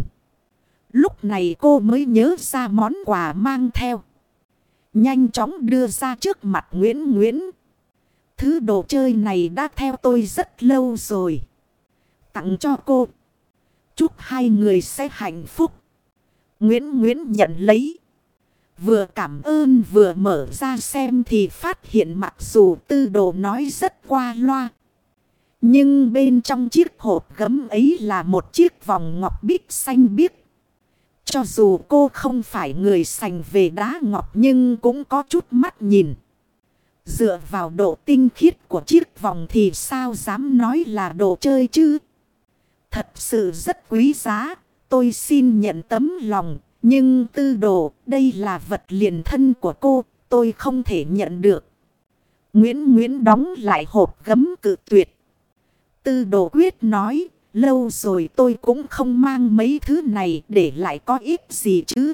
A: Lúc này cô mới nhớ ra món quà mang theo. Nhanh chóng đưa ra trước mặt Nguyễn Nguyễn. Thứ đồ chơi này đã theo tôi rất lâu rồi. Tặng cho cô. Chúc hai người sẽ hạnh phúc. Nguyễn Nguyễn nhận lấy. Vừa cảm ơn vừa mở ra xem thì phát hiện mặc dù Tư Đồ nói rất qua loa, nhưng bên trong chiếc hộp gấm ấy là một chiếc vòng ngọc bích xanh biếc. Cho dù cô không phải người sành về đá ngọc nhưng cũng có chút mắt nhìn. Dựa vào độ tinh khiết của chiếc vòng thì sao dám nói là đồ chơi chứ. Thật sự rất quý giá. Tôi xin nhận tấm lòng. Nhưng Tư Đồ, đây là vật liền thân của cô. Tôi không thể nhận được. Nguyễn Nguyễn đóng lại hộp gấm cự tuyệt. Tư Đồ Quyết nói. Lâu rồi tôi cũng không mang mấy thứ này để lại có ích gì chứ.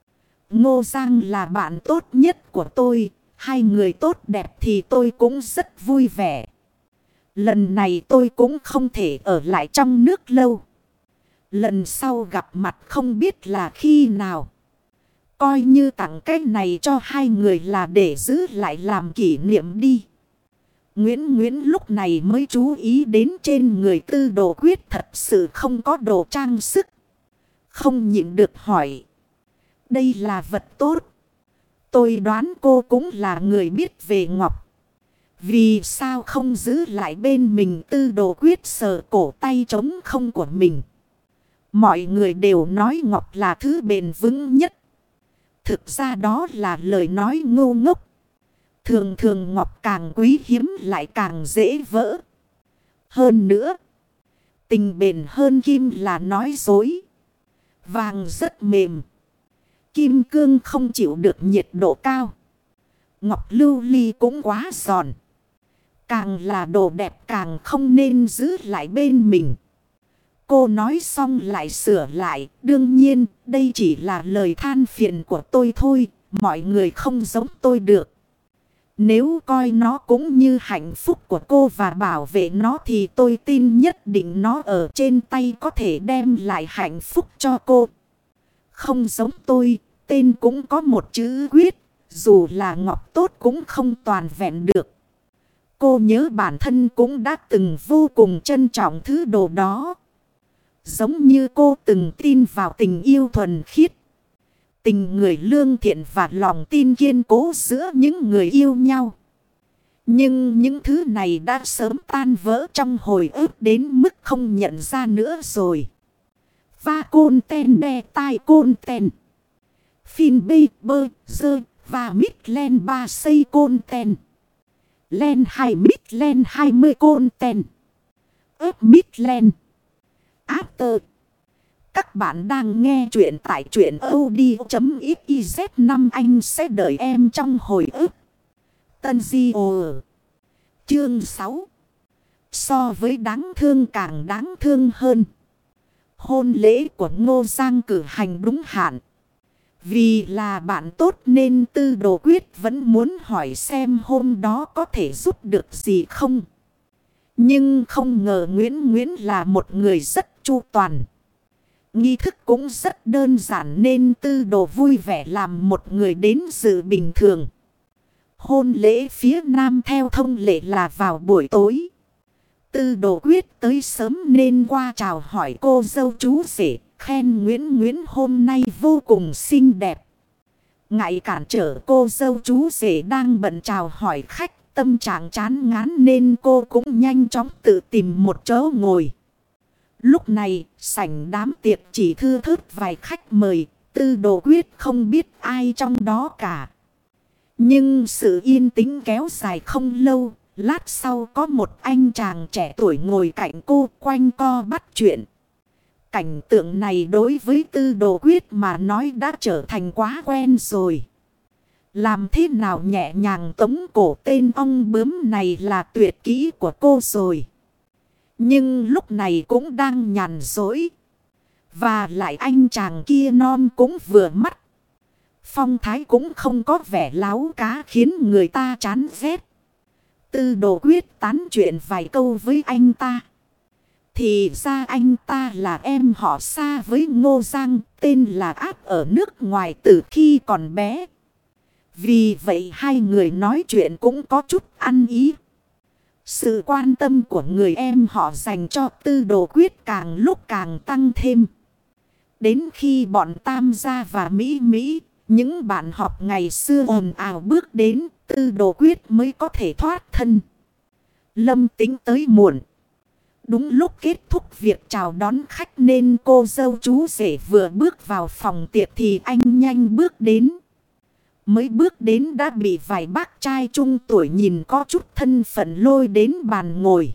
A: Ngô Giang là bạn tốt nhất của tôi. Hai người tốt đẹp thì tôi cũng rất vui vẻ. Lần này tôi cũng không thể ở lại trong nước lâu. Lần sau gặp mặt không biết là khi nào. Coi như tặng cái này cho hai người là để giữ lại làm kỷ niệm đi. Nguyễn Nguyễn lúc này mới chú ý đến trên người Tư Đồ Quyết thật sự không có đồ trang sức. Không nhịn được hỏi. Đây là vật tốt. Tôi đoán cô cũng là người biết về ngọc. Vì sao không giữ lại bên mình Tư Đồ Quyết sờ cổ tay trống không của mình. Mọi người đều nói ngọc là thứ bền vững nhất. Thực ra đó là lời nói ngu ngốc. Thường thường ngọc càng quý hiếm lại càng dễ vỡ. Hơn nữa, tình bền hơn kim là nói dối. Vàng rất mềm. Kim cương không chịu được nhiệt độ cao. Ngọc lưu ly cũng quá giòn. Càng là đồ đẹp càng không nên giữ lại bên mình. Cô nói xong lại sửa lại. Đương nhiên đây chỉ là lời than phiền của tôi thôi. Mọi người không giống tôi được. Nếu coi nó cũng như hạnh phúc của cô và bảo vệ nó thì tôi tin nhất định nó ở trên tay có thể đem lại hạnh phúc cho cô. Không giống tôi, tên cũng có một chữ quyết, dù là ngọc tốt cũng không toàn vẹn được. Cô nhớ bản thân cũng đã từng vô cùng trân trọng thứ đồ đó. Giống như cô từng tin vào tình yêu thuần khiết. Tình người lương thiện và lòng tin kiên cố giữa những người yêu nhau. Nhưng những thứ này đã sớm tan vỡ trong hồi ức đến mức không nhận ra nữa rồi. Va côn ten đe tai côn ten. Phin bê bơ dơ và mít len ba xây côn ten. Len hai mít len hai mươi côn ten. ớp mít len. After. Các bạn đang nghe chuyện tại truyện audio.xyz. Năm anh sẽ đợi em trong hồi ức. Tân Di Ồ Chương sáu. So với đáng thương càng đáng thương hơn. Hôn lễ của Ngô Giang cử hành đúng hạn. Vì là bạn tốt nên Tư Đồ Quyết vẫn muốn hỏi xem hôm đó có thể giúp được gì không. Nhưng không ngờ Nguyễn Nguyễn là một người rất chu toàn. Nghi thức cũng rất đơn giản nên Tư Đồ vui vẻ làm một người đến dự bình thường. Hôn lễ phía nam theo thông lệ là vào buổi tối. Tư Đồ Quyết tới sớm nên qua chào hỏi cô dâu chú rể, khen Nguyễn Nguyễn hôm nay vô cùng xinh đẹp. Ngại cản trở cô dâu chú rể đang bận chào hỏi khách, tâm trạng chán ngán nên cô cũng nhanh chóng tự tìm một chỗ ngồi. Lúc này, sảnh đám tiệc chỉ thưa thớt vài khách mời, Tư Đồ Quyết không biết ai trong đó cả. Nhưng sự yên tĩnh kéo dài không lâu, lát sau có một anh chàng trẻ tuổi ngồi cạnh cô quanh co bắt chuyện. Cảnh tượng này đối với Tư Đồ Quyết mà nói đã trở thành quá quen rồi. Làm thế nào nhẹ nhàng tống cổ tên ong bướm này là tuyệt kỹ của cô rồi. Nhưng lúc này cũng đang nhàn dối. Và lại anh chàng kia non cũng vừa mắt. Phong thái cũng không có vẻ láo cá khiến người ta chán ghét. Tư Đồ Quyết tán chuyện vài câu với anh ta. Thì ra anh ta là em họ xa với Ngô Giang, tên là Áp ở nước ngoài từ khi còn bé. Vì vậy hai người nói chuyện cũng có chút ăn ý. Sự quan tâm của người em họ dành cho Tư Đồ Quyết càng lúc càng tăng thêm. Đến khi bọn Tam Gia và Mỹ Mỹ, những bạn học ngày xưa ồn ào bước đến, Tư Đồ Quyết mới có thể thoát thân. Lâm Tính tới muộn. Đúng lúc kết thúc việc chào đón khách nên cô dâu chú rể vừa bước vào phòng tiệc thì anh nhanh bước đến. Mới bước đến đã bị vài bác trai trung tuổi nhìn có chút thân phận lôi đến bàn ngồi.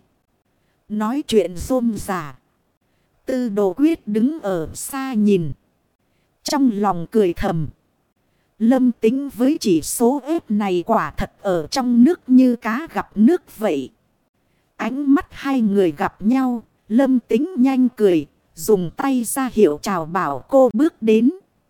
A: Nói chuyện rôm rả. Tư Đồ Quyết đứng ở xa nhìn. Trong lòng cười thầm. Lâm Tính với chỉ số ép này quả thật ở trong nước như cá gặp nước vậy. Ánh mắt hai người gặp nhau. Lâm Tính nhanh cười. Dùng tay ra hiệu chào bảo cô bước đến.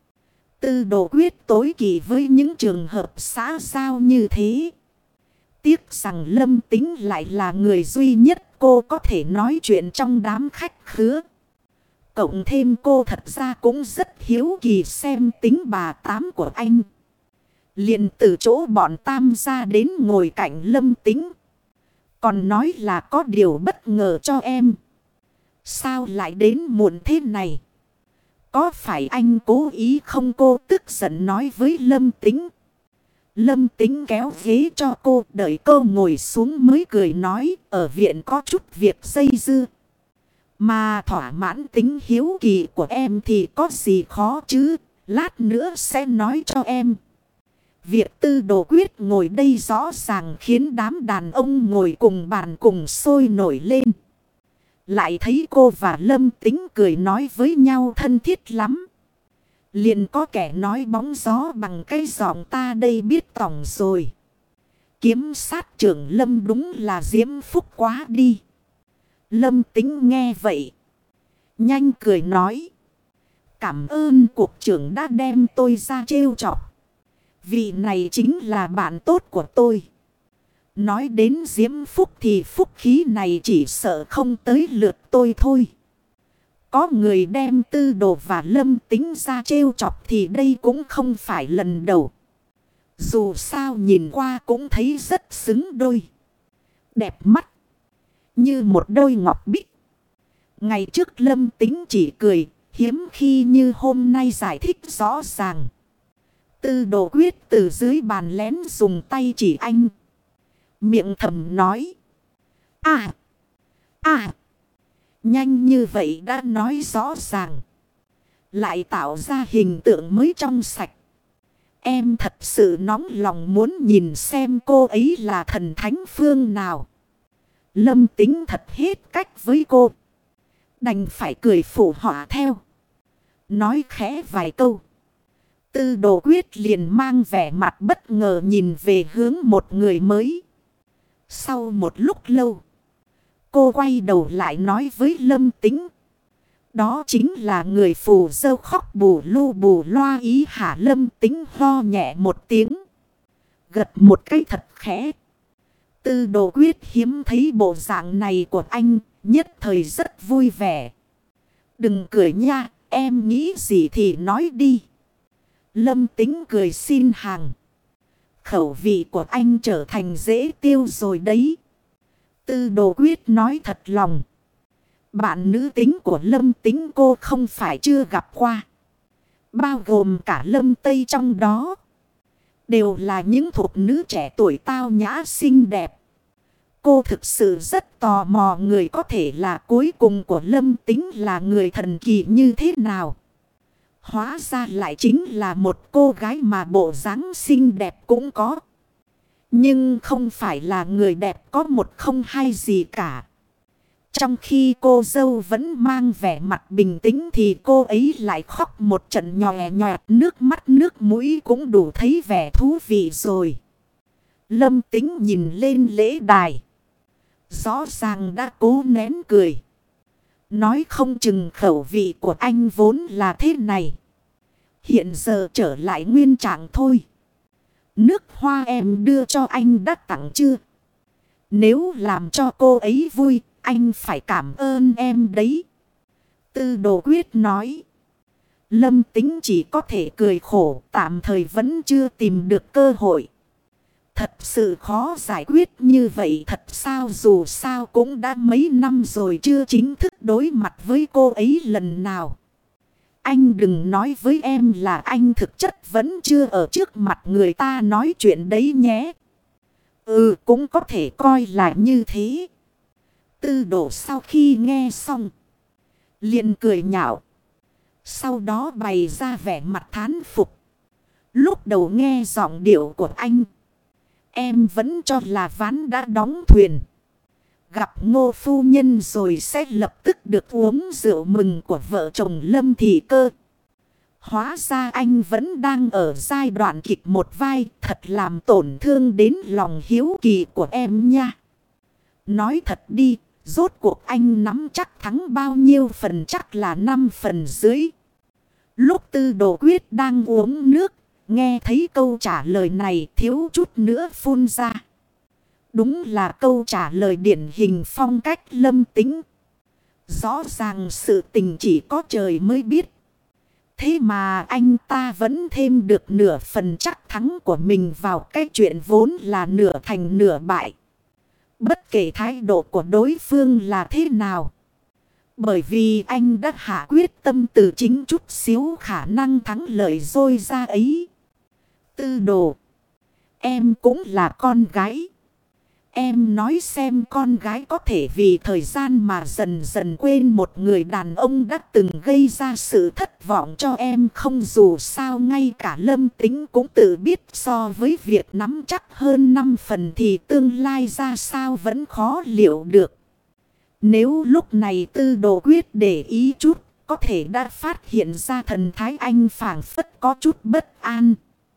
A: Tư Đồ Quyết tối kỵ với những trường hợp xã giao như thế. Tiếc rằng Lâm Tính lại là người duy nhất cô có thể nói chuyện trong đám khách khứa. Cộng thêm cô thật ra cũng rất hiếu kỳ xem tính bà tám của anh. Liền từ chỗ bọn Tam ra đến ngồi cạnh Lâm Tính. Còn nói là có điều bất ngờ cho em. Sao lại đến muộn thế này? Có phải anh cố ý không, cô tức giận nói với Lâm Tính. Lâm Tính kéo ghế cho cô, đợi cô ngồi xuống mới cười nói ở viện có chút việc dây dưa. Mà thỏa mãn tính hiếu kỳ của em thì có gì khó chứ, lát nữa sẽ nói cho em. Việc Tư Đồ Quyết ngồi đây rõ ràng khiến đám đàn ông ngồi cùng bàn cùng sôi nổi lên. Lại thấy cô và Lâm Tính cười nói với nhau thân thiết lắm. Liền có kẻ nói bóng gió bằng cái giọng ta đây biết tỏng rồi. Kiếm sát trưởng Lâm đúng là diễm phúc quá đi. Lâm Tính nghe vậy. Nhanh cười nói. Cảm ơn cục trưởng đã đem tôi ra trêu chọc. Vị này chính là bạn tốt của tôi. Nói đến diễm phúc thì phúc khí này chỉ sợ không tới lượt tôi thôi. Có người đem Tư Đồ và Lâm Tính ra trêu chọc thì đây cũng không phải lần đầu. Dù sao nhìn qua cũng thấy rất xứng đôi. Đẹp mắt. Như một đôi ngọc bích. Ngày trước Lâm Tính chỉ cười. Hiếm khi như hôm nay giải thích rõ ràng. Tư Đồ Quyết từ dưới bàn lén dùng tay chỉ anh. Miệng thầm nói. À. À. Nhanh như vậy đã nói rõ ràng. Lại tạo ra hình tượng mới trong sạch. Em thật sự nóng lòng muốn nhìn xem cô ấy là thần thánh phương nào. Lâm Tính thật hết cách với cô. Đành phải cười phụ họa theo. Nói khẽ vài câu. Tư Đồ Quyết liền mang vẻ mặt bất ngờ nhìn về hướng một người mới. Sau một lúc lâu. Cô quay đầu lại nói với Lâm Tính. Đó chính là người phù dâu khóc bù lu bù loa ý hả? Lâm Tính ho nhẹ một tiếng. Gật một cái thật khẽ. Tư Đồ Quyết hiếm thấy bộ dạng này của anh. Nhất thời rất vui vẻ. Đừng cười nha. Em nghĩ gì thì nói đi. Lâm Tính cười xin hàng. Khẩu vị của anh trở thành dễ tiêu rồi đấy. Tư Đồ Quyết nói thật lòng. Bạn nữ tính của Lâm Tính cô không phải chưa gặp qua. Bao gồm cả Lâm Tây trong đó. Đều là những thục nữ trẻ tuổi tao nhã xinh đẹp. Cô thực sự rất tò mò người có thể là cuối cùng của Lâm Tính là người thần kỳ như thế nào. Hóa ra lại chính là một cô gái mà bộ dáng xinh đẹp cũng có. Nhưng không phải là người đẹp có một không hai gì cả. Trong khi cô dâu vẫn mang vẻ mặt bình tĩnh thì cô ấy lại khóc một trận nhòe nhòe, nước mắt nước mũi cũng đủ thấy vẻ thú vị rồi. Lâm Tính nhìn lên lễ đài. Rõ ràng đã cố nén cười. Nói không chừng khẩu vị của anh vốn là thế này. Hiện giờ trở lại nguyên trạng thôi. Nước hoa em đưa cho anh đã tặng chưa? Nếu làm cho cô ấy vui, anh phải cảm ơn em đấy. Tư Đồ Quyết nói. Lâm Tính chỉ có thể cười khổ, tạm thời vẫn chưa tìm được cơ hội. Thật sự khó giải quyết như vậy thật sao? Dù sao cũng đã mấy năm rồi chưa chính thức đối mặt với cô ấy lần nào. Anh đừng nói với em là anh thực chất vẫn chưa ở trước mặt người ta nói chuyện đấy nhé. Ừ, cũng có thể coi là như thế. Tư Đồ sau khi nghe xong liền cười nhạo. Sau đó bày ra vẻ mặt thán phục. Lúc đầu nghe giọng điệu của anh, em vẫn cho là ván đã đóng thuyền. Gặp Ngô phu nhân rồi sẽ lập tức được uống rượu mừng của vợ chồng Lâm Thị Cơ. Hóa ra anh vẫn đang ở giai đoạn kịch một vai, thật làm tổn thương đến lòng hiếu kỳ của em nha. Nói thật đi, rốt cuộc anh nắm chắc thắng bao nhiêu phần? Chắc là năm phần dưới. Lúc Tư Đồ Quyết đang uống nước, nghe thấy câu trả lời này thiếu chút nữa phun ra. Đúng là câu trả lời điển hình phong cách Lâm Tính. Rõ ràng sự tình chỉ có trời mới biết. Thế mà anh ta vẫn thêm được nửa phần chắc thắng của mình vào cái chuyện vốn là nửa thành nửa bại. Bất kể thái độ của đối phương là thế nào. Bởi vì anh đã hạ quyết tâm từ chính chút xíu khả năng thắng lợi dôi ra ấy. Tư đồ. Em cũng là con gái. Em nói xem con gái có thể vì thời gian mà dần dần quên một người đàn ông đã từng gây ra sự thất vọng cho em không, dù sao ngay cả Lâm Tính cũng tự biết so với việc nắm chắc hơn năm phần thì tương lai ra sao vẫn khó liệu được. Nếu lúc này Tư Đồ Quyết để ý chút, có thể đã phát hiện ra thần thái anh phảng phất có chút bất an.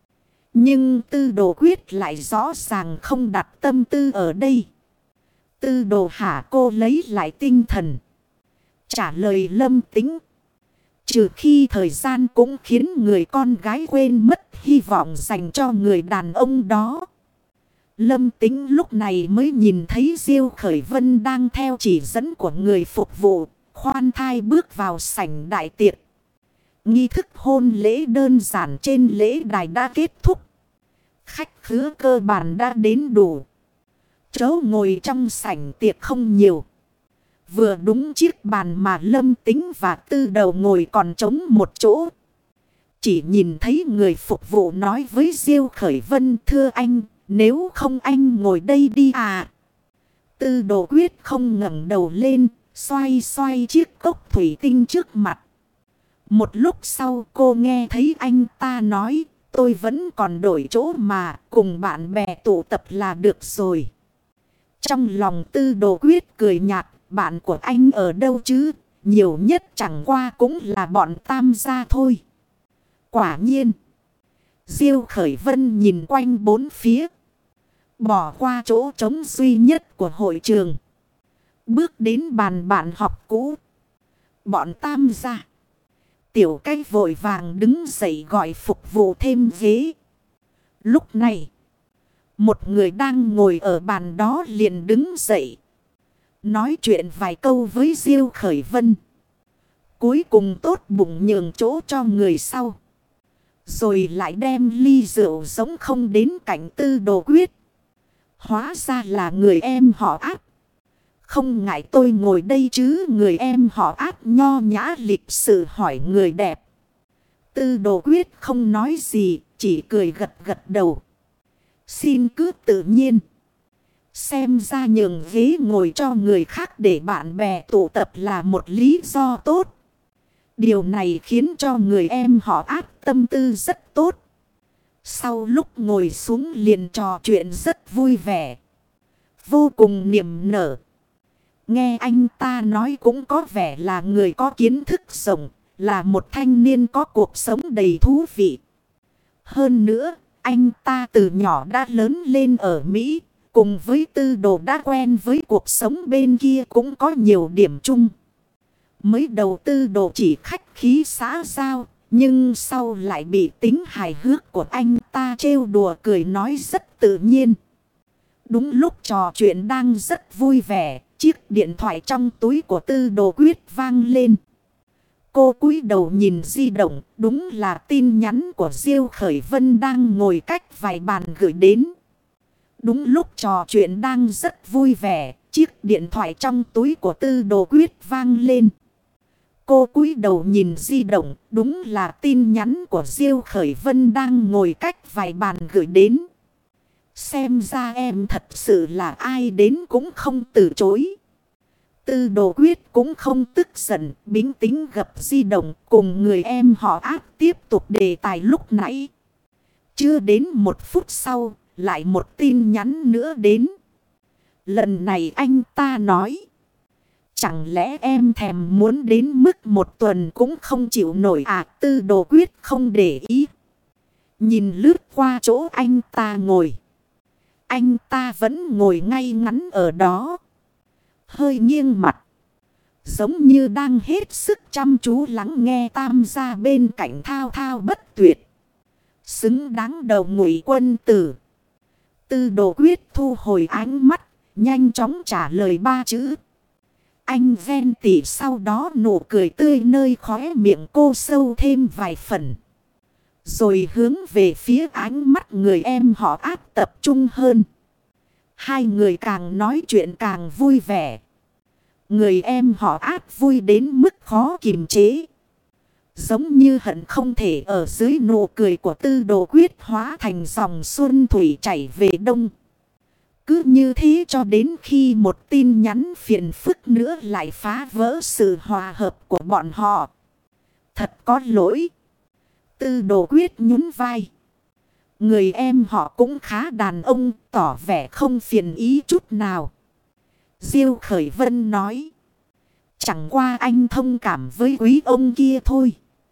A: Nhưng Tư Đồ Quyết lại rõ ràng không đặt tâm tư ở đây. Tư Đồ hả, cô lấy lại tinh thần. Trả lời Lâm Tính. Trừ khi thời gian cũng khiến người con gái quên mất hy vọng dành cho người đàn ông đó. Lâm Tính lúc này mới nhìn thấy Diêu Khởi Vân đang theo chỉ dẫn của người phục vụ, khoan thai bước vào sảnh đại tiệc. Nghi thức hôn lễ đơn giản trên lễ đài đã kết thúc. Khách khứa cơ bản đã đến đủ. Chỗ ngồi trong sảnh tiệc không nhiều. Vừa đúng chiếc bàn mà Lâm Tính và Tư Đầu ngồi còn trống một chỗ. Chỉ nhìn thấy người phục vụ nói với Diêu Khởi Vân, thưa anh, nếu không anh ngồi đây đi à. Tư Đồ Quyết không ngẩng đầu lên, xoay xoay chiếc cốc thủy tinh trước mặt. Một lúc sau cô nghe thấy anh ta nói, tôi vẫn còn đổi chỗ mà, cùng bạn bè tụ tập là được rồi. Trong lòng Tư Đồ Quyết cười nhạt, bạn của anh ở đâu chứ, nhiều nhất chẳng qua cũng là bọn Tam gia thôi. Quả nhiên, Diêu Khởi Vân nhìn quanh bốn phía, bỏ qua chỗ trống duy nhất của hội trường, bước đến bàn bạn học cũ. Bọn Tam gia. Tiểu Cách vội vàng đứng dậy gọi phục vụ thêm ghế. Lúc này, một người đang ngồi ở bàn đó liền đứng dậy, nói chuyện vài câu với Diêu Khởi Vân. Cuối cùng tốt bụng nhường chỗ cho người sau. Rồi lại đem ly rượu giống không đến cạnh Tư Đồ Quyết. Hóa ra là người em họ Áp. Không ngại tôi ngồi đây chứ, người em họ Áp nho nhã lịch sự hỏi người đẹp. Tư Đồ Quyết không nói gì, chỉ cười gật gật đầu. Xin cứ tự nhiên. Xem ra nhường ghế ngồi cho người khác để bạn bè tụ tập là một lý do tốt. Điều này khiến cho người em họ Áp tâm tư rất tốt. Sau lúc ngồi xuống liền trò chuyện rất vui vẻ, vô cùng niềm nở. Nghe anh ta nói cũng có vẻ là người có kiến thức rộng, là một thanh niên có cuộc sống đầy thú vị. Hơn nữa, anh ta từ nhỏ đã lớn lên ở Mỹ, cùng với Tư Đồ đã quen với cuộc sống bên kia cũng có nhiều điểm chung. Mới đầu Tư Đồ chỉ khách khí xã giao, nhưng sau lại bị tính hài hước của anh ta trêu đùa cười nói rất tự nhiên. Đúng lúc trò chuyện đang rất vui vẻ, chiếc điện thoại trong túi của Tư Đồ Quyết vang lên. Cô cúi đầu nhìn di động, đúng là tin nhắn của Diêu Khởi Vân đang ngồi cách vài bàn gửi đến. Đúng lúc trò chuyện đang rất vui vẻ, chiếc điện thoại trong túi của Tư Đồ Quyết vang lên. Cô cúi đầu nhìn di động, đúng là tin nhắn của Diêu Khởi Vân đang ngồi cách vài bàn gửi đến. Xem ra em thật sự là ai đến cũng không từ chối. Tư Đồ Quyết cũng không tức giận, bình tĩnh gập di động cùng người em họ Áp tiếp tục đề tài lúc nãy. Chưa đến một phút sau, lại một tin nhắn nữa đến. Lần này anh ta nói. Chẳng lẽ em thèm muốn đến mức một tuần cũng không chịu nổi à? Tư Đồ Quyết không để ý. Nhìn lướt qua chỗ anh ta ngồi. Anh ta vẫn ngồi ngay ngắn ở đó. Hơi nghiêng mặt. Giống như đang hết sức chăm chú lắng nghe Tam gia bên cạnh thao thao bất tuyệt. Xứng đáng đầu Ngụy Quân tử. Tư Đồ Quyết thu hồi ánh mắt. Nhanh chóng trả lời ba chữ. Anh ven tỉ sau đó nụ cười tươi nơi khóe miệng cô sâu thêm vài phần. Rồi hướng về phía ánh mắt người em họ áp tập trung hơn. Hai người càng nói chuyện càng vui vẻ. Người em họ áp vui đến mức khó kiềm chế. Giống như hận không thể ở dưới nụ cười của Tư Đồ Quyết hóa thành dòng xuân thủy chảy về đông. Cứ như thế cho đến khi một tin nhắn phiền phức nữa lại phá vỡ sự hòa hợp của bọn họ. Thật có lỗi. Tư Đồ Quyết nhún vai. Người em họ cũng khá đàn ông, tỏ vẻ không phiền ý chút nào. Diêu Khởi Vân nói. Chẳng qua anh thông cảm với quý ông kia thôi.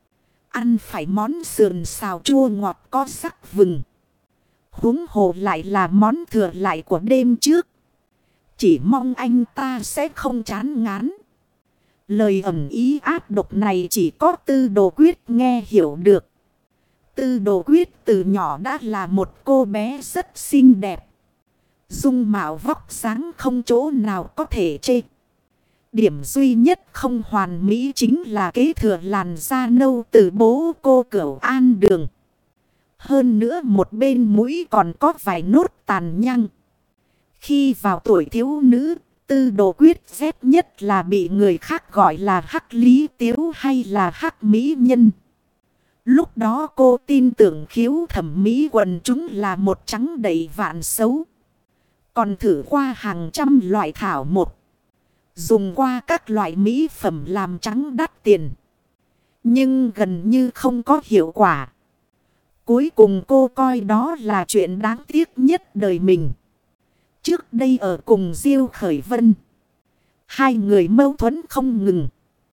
A: Ăn phải món sườn xào chua ngọt có sắc vừng. Huống hồ lại là món thừa lại của đêm trước. Chỉ mong anh ta sẽ không chán ngán. Lời ẩn ý ác độc này chỉ có Tư Đồ Quyết nghe hiểu được. Tư Đồ Quyết từ nhỏ đã là một cô bé rất xinh đẹp. Dung mạo vóc dáng không chỗ nào có thể chê. Điểm duy nhất không hoàn mỹ chính là kế thừa làn da nâu từ bố cô Cửu An Đường. Hơn nữa một bên mũi còn có vài nốt tàn nhang. Khi vào tuổi thiếu nữ, Tư Đồ Quyết ghét nhất là bị người khác gọi là hắc lý tiếu hay là hắc mỹ nhân. Lúc đó cô tin tưởng khiếu thẩm mỹ quần chúng là một trắng đầy vạn xấu. Còn thử qua hàng trăm loại thảo một. Dùng qua các loại mỹ phẩm làm trắng đắt tiền. Nhưng gần như không có hiệu quả. Cuối cùng cô coi đó là chuyện đáng tiếc nhất đời mình. Trước đây ở cùng Diêu Khởi Vân. Hai người mâu thuẫn không ngừng.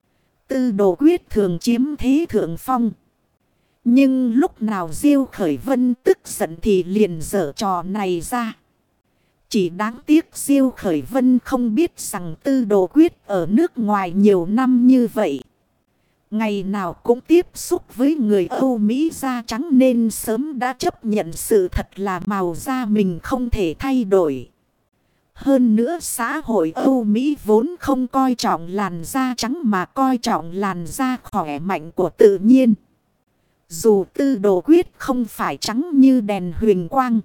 A: Tư Đồ Quyết thường chiếm thế thượng phong. Nhưng lúc nào Diêu Khởi Vân tức giận thì liền dở trò này ra. Chỉ đáng tiếc Diêu Khởi Vân không biết rằng Tư Đồ Quyết ở nước ngoài nhiều năm như vậy. Ngày nào cũng tiếp xúc với người Âu Mỹ da trắng nên sớm đã chấp nhận sự thật là màu da mình không thể thay đổi. Hơn nữa xã hội Âu Mỹ vốn không coi trọng làn da trắng mà coi trọng làn da khỏe mạnh của tự nhiên. Dù Tư Đồ Quyết không phải trắng như đèn huỳnh quang.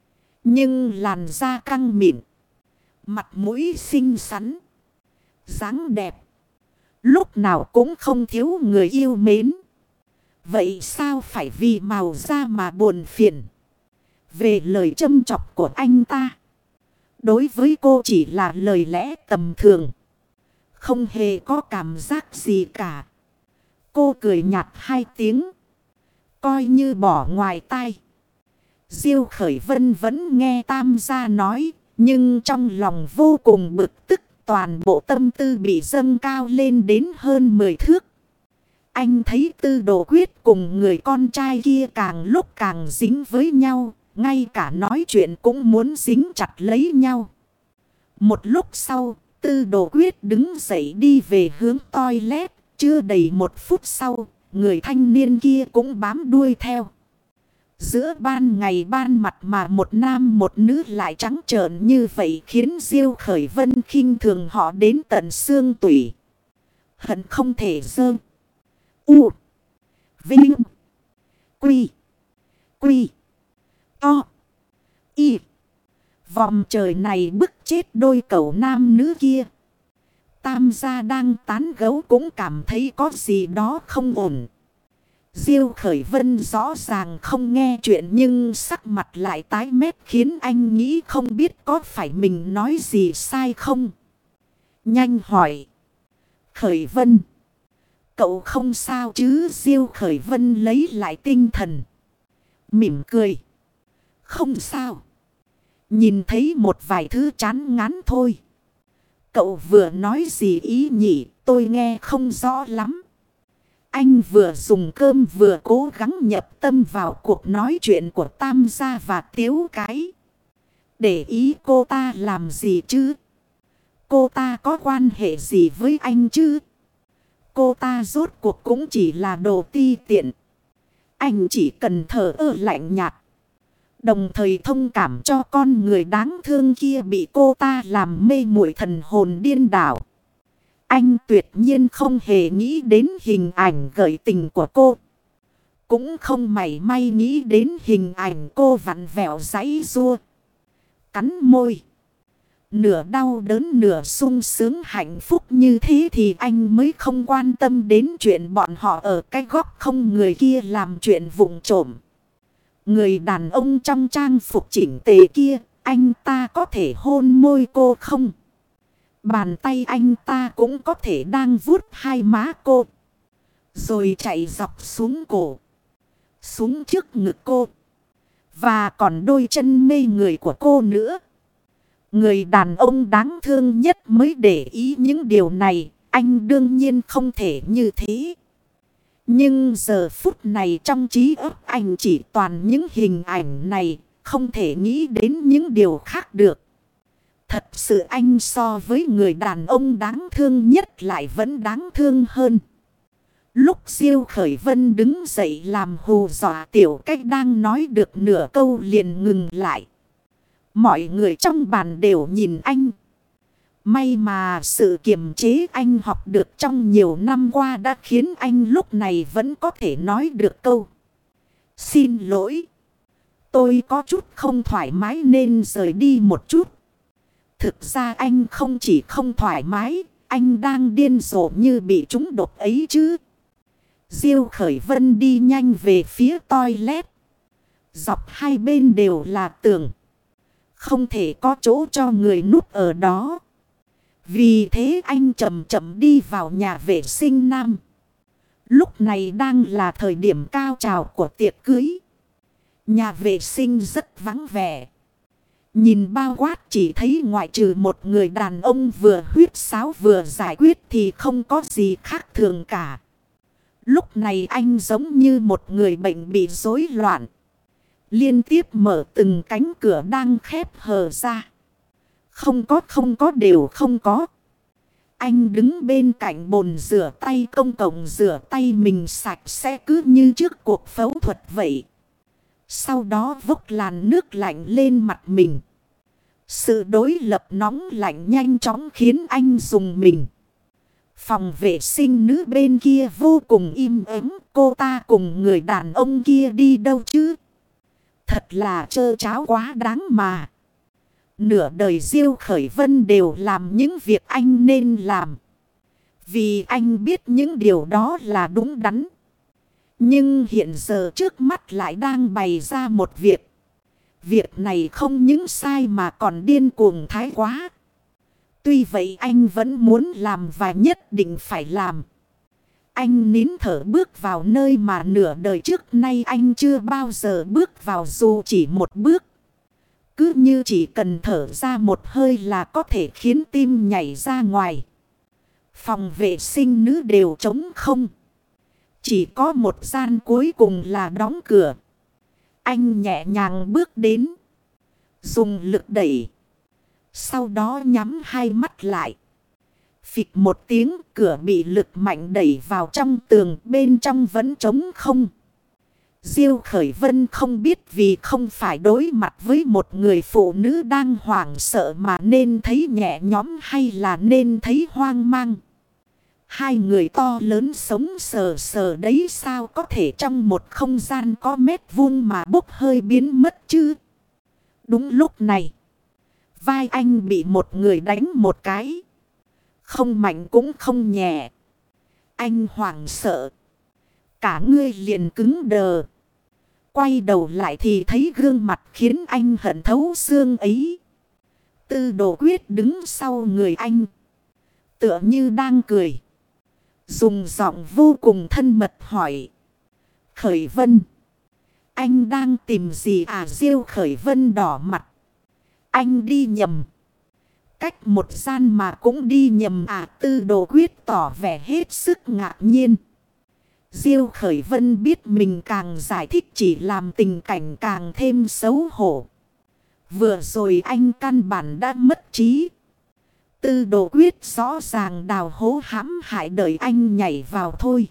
A: Nhưng làn da căng mịn. Mặt mũi xinh xắn. Dáng đẹp. Lúc nào cũng không thiếu người yêu mến. Vậy sao phải vì màu da mà buồn phiền? Về lời châm chọc của anh ta. Đối với cô chỉ là lời lẽ tầm thường. Không hề có cảm giác gì cả. Cô cười nhạt hai tiếng. Coi như bỏ ngoài tai. Diêu Khởi Vân vẫn nghe Tam gia nói. Nhưng trong lòng vô cùng bực tức. Toàn bộ tâm tư bị dâng cao lên đến hơn mười thước. Anh thấy Tư Đồ Quyết cùng người con trai kia càng lúc càng dính với nhau. Ngay cả nói chuyện cũng muốn dính chặt lấy nhau. Một lúc sau, Tư Đồ Quyết đứng dậy đi về hướng toilet. Chưa đầy một phút sau, người thanh niên kia cũng bám đuôi theo. Giữa ban ngày ban mặt mà một nam một nữ lại trắng trợn như vậy khiến Diêu Khởi Vân khinh thường họ đến tận xương tủy. Hận không thể dơ. U. Vinh. Quy. Quy. To. Y. Vòng trời này bức chết đôi cẩu nam nữ kia. Tam gia đang tán gấu cũng cảm thấy có gì đó không ổn. Diêu Khởi Vân rõ ràng không nghe chuyện nhưng sắc mặt lại tái mét khiến anh nghĩ không biết có phải mình nói gì sai không. Nhanh hỏi. Khởi Vân. Cậu không sao chứ? Diêu Khởi Vân lấy lại tinh thần. Mỉm cười. Không sao. Nhìn thấy một vài thứ chán ngán thôi. Cậu vừa nói gì ý nhỉ? Tôi nghe không rõ lắm. Anh vừa dùng cơm vừa cố gắng nhập tâm vào cuộc nói chuyện của Tam gia và Tiếu Cái. Để ý cô ta làm gì chứ? Cô ta có quan hệ gì với anh chứ? Cô ta rốt cuộc cũng chỉ là đồ ti tiện. Anh chỉ cần thở ơ lạnh nhạt. Đồng thời thông cảm cho con người đáng thương kia bị cô ta làm mê muội thần hồn điên đảo. Anh tuyệt nhiên không hề nghĩ đến hình ảnh gợi tình của cô. Cũng không mảy may nghĩ đến hình ảnh cô vặn vẹo giãy giụa, cắn môi. Nửa đau đớn nửa sung sướng hạnh phúc như thế thì anh mới không quan tâm đến chuyện bọn họ ở cái góc không người kia làm chuyện vụng trộm. Người đàn ông trong trang phục chỉnh tề kia, anh ta có thể hôn môi cô không? Bàn tay anh ta cũng có thể đang vuốt hai má cô. Rồi chạy dọc xuống cổ, xuống trước ngực cô. Và còn đôi chân mê người của cô nữa. Người đàn ông đáng thương nhất mới để ý những điều này. Anh đương nhiên không thể như thế. Nhưng giờ phút này trong trí óc anh chỉ toàn những hình ảnh này. Không thể nghĩ đến những điều khác được. Thật sự anh so với người đàn ông đáng thương nhất lại vẫn đáng thương hơn. Lúc Diêu Khởi Vân đứng dậy làm hù dọa Tiểu Cách đang nói được nửa câu liền ngừng lại. Mọi người trong bàn đều nhìn anh. May mà sự kiềm chế anh học được trong nhiều năm qua đã khiến anh lúc này vẫn có thể nói được câu: xin lỗi, tôi có chút không thoải mái nên rời đi một chút. Thực ra anh không chỉ không thoải mái, anh đang điên rồ như bị trúng độc ấy chứ. Diêu Khởi Vân đi nhanh về phía toilet. Dọc hai bên đều là tường. Không thể có chỗ cho người núp ở đó. Vì thế anh chậm chậm đi vào nhà vệ sinh nam. Lúc này đang là thời điểm cao trào của tiệc cưới. Nhà vệ sinh rất vắng vẻ. Nhìn bao quát chỉ thấy ngoại trừ một người đàn ông vừa huyết sáo vừa giải quyết thì không có gì khác thường cả. Lúc này anh giống như một người bệnh bị rối loạn. Liên tiếp mở từng cánh cửa đang khép hờ ra. Không có không có đều không có. Anh đứng bên cạnh bồn rửa tay công cộng rửa tay mình sạch sẽ cứ như trước cuộc phẫu thuật vậy. Sau đó vốc làn nước lạnh lên mặt mình. Sự đối lập nóng lạnh nhanh chóng khiến anh rùng mình. Phòng vệ sinh nữ bên kia vô cùng im ắng. Cô ta cùng người đàn ông kia đi đâu chứ? Thật là trơ tráo quá đáng mà. Nửa đời Diêu Khởi Vân đều làm những việc anh nên làm. Vì anh biết những điều đó là đúng đắn. Nhưng hiện giờ trước mắt lại đang bày ra một việc. Việc này không những sai mà còn điên cuồng thái quá. Tuy vậy anh vẫn muốn làm và nhất định phải làm. Anh nín thở bước vào nơi mà nửa đời trước nay anh chưa bao giờ bước vào dù chỉ một bước. Cứ như chỉ cần thở ra một hơi là có thể khiến tim nhảy ra ngoài. Phòng vệ sinh nữ đều trống không. Chỉ có một gian cuối cùng là đóng cửa. Anh nhẹ nhàng bước đến. Dùng lực đẩy. Sau đó nhắm hai mắt lại. Phịch một tiếng cửa bị lực mạnh đẩy vào trong tường bên trong vẫn trống không. Diêu Khởi Vân không biết vì không phải đối mặt với một người phụ nữ đang hoảng sợ mà nên thấy nhẹ nhõm hay là nên thấy hoang mang. Hai người to lớn sống sờ sờ đấy sao có thể trong một không gian có mét vuông mà bốc hơi biến mất chứ? Đúng lúc này, vai anh bị một người đánh một cái. Không mạnh cũng không nhẹ. Anh hoảng sợ. Cả người liền cứng đờ. Quay đầu lại thì thấy gương mặt khiến anh hận thấu xương ấy. Tư Đồ Quyết đứng sau người anh. Tựa như đang cười. Dùng giọng vô cùng thân mật hỏi. Khởi Vân. Anh đang tìm gì à? Diêu Khởi Vân đỏ mặt. Anh đi nhầm. Cách một gian mà cũng đi nhầm à? Tư Đồ Quyết tỏ vẻ hết sức ngạc nhiên. Diêu Khởi Vân biết mình càng giải thích chỉ làm tình cảnh càng thêm xấu hổ. Vừa rồi anh căn bản đã mất trí. Tư Đồ Quyết rõ ràng đào hố hãm hại đợi anh nhảy vào thôi.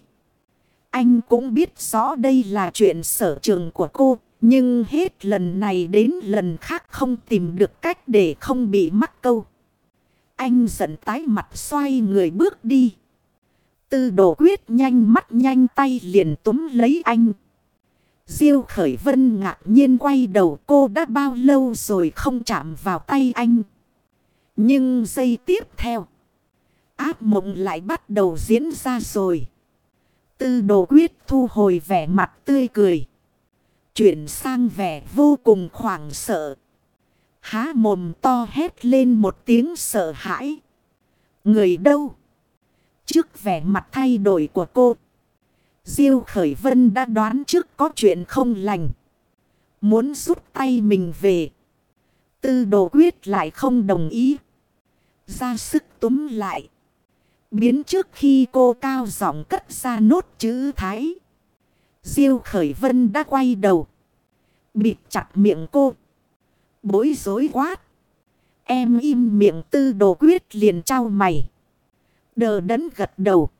A: Anh cũng biết rõ đây là chuyện sở trường của cô. Nhưng hết lần này đến lần khác không tìm được cách để không bị mắc câu. Anh giận tái mặt xoay người bước đi. Tư Đồ Quyết nhanh mắt nhanh tay liền túm lấy anh. Diêu Khởi Vân ngạc nhiên quay đầu, cô đã bao lâu rồi không chạm vào tay anh. Nhưng giây tiếp theo, ác mộng lại bắt đầu diễn ra rồi. Tư Đồ Quyết thu hồi vẻ mặt tươi cười, chuyển sang vẻ vô cùng hoảng sợ. Há mồm to hét lên một tiếng sợ hãi. Người đâu? Trước vẻ mặt thay đổi của cô, Diêu Khởi Vân đã đoán trước có chuyện không lành, muốn rút tay mình về. Tư Đồ Quyết lại không đồng ý, ra sức túm lại, biến trước khi cô cao giọng cất ra nốt chữ Thái. Diêu Khởi Vân đã quay đầu, bịt chặt miệng cô, bối rối quát. Em im miệng. Tư Đồ Quyết liền trao mày, đờ đẫn gật đầu.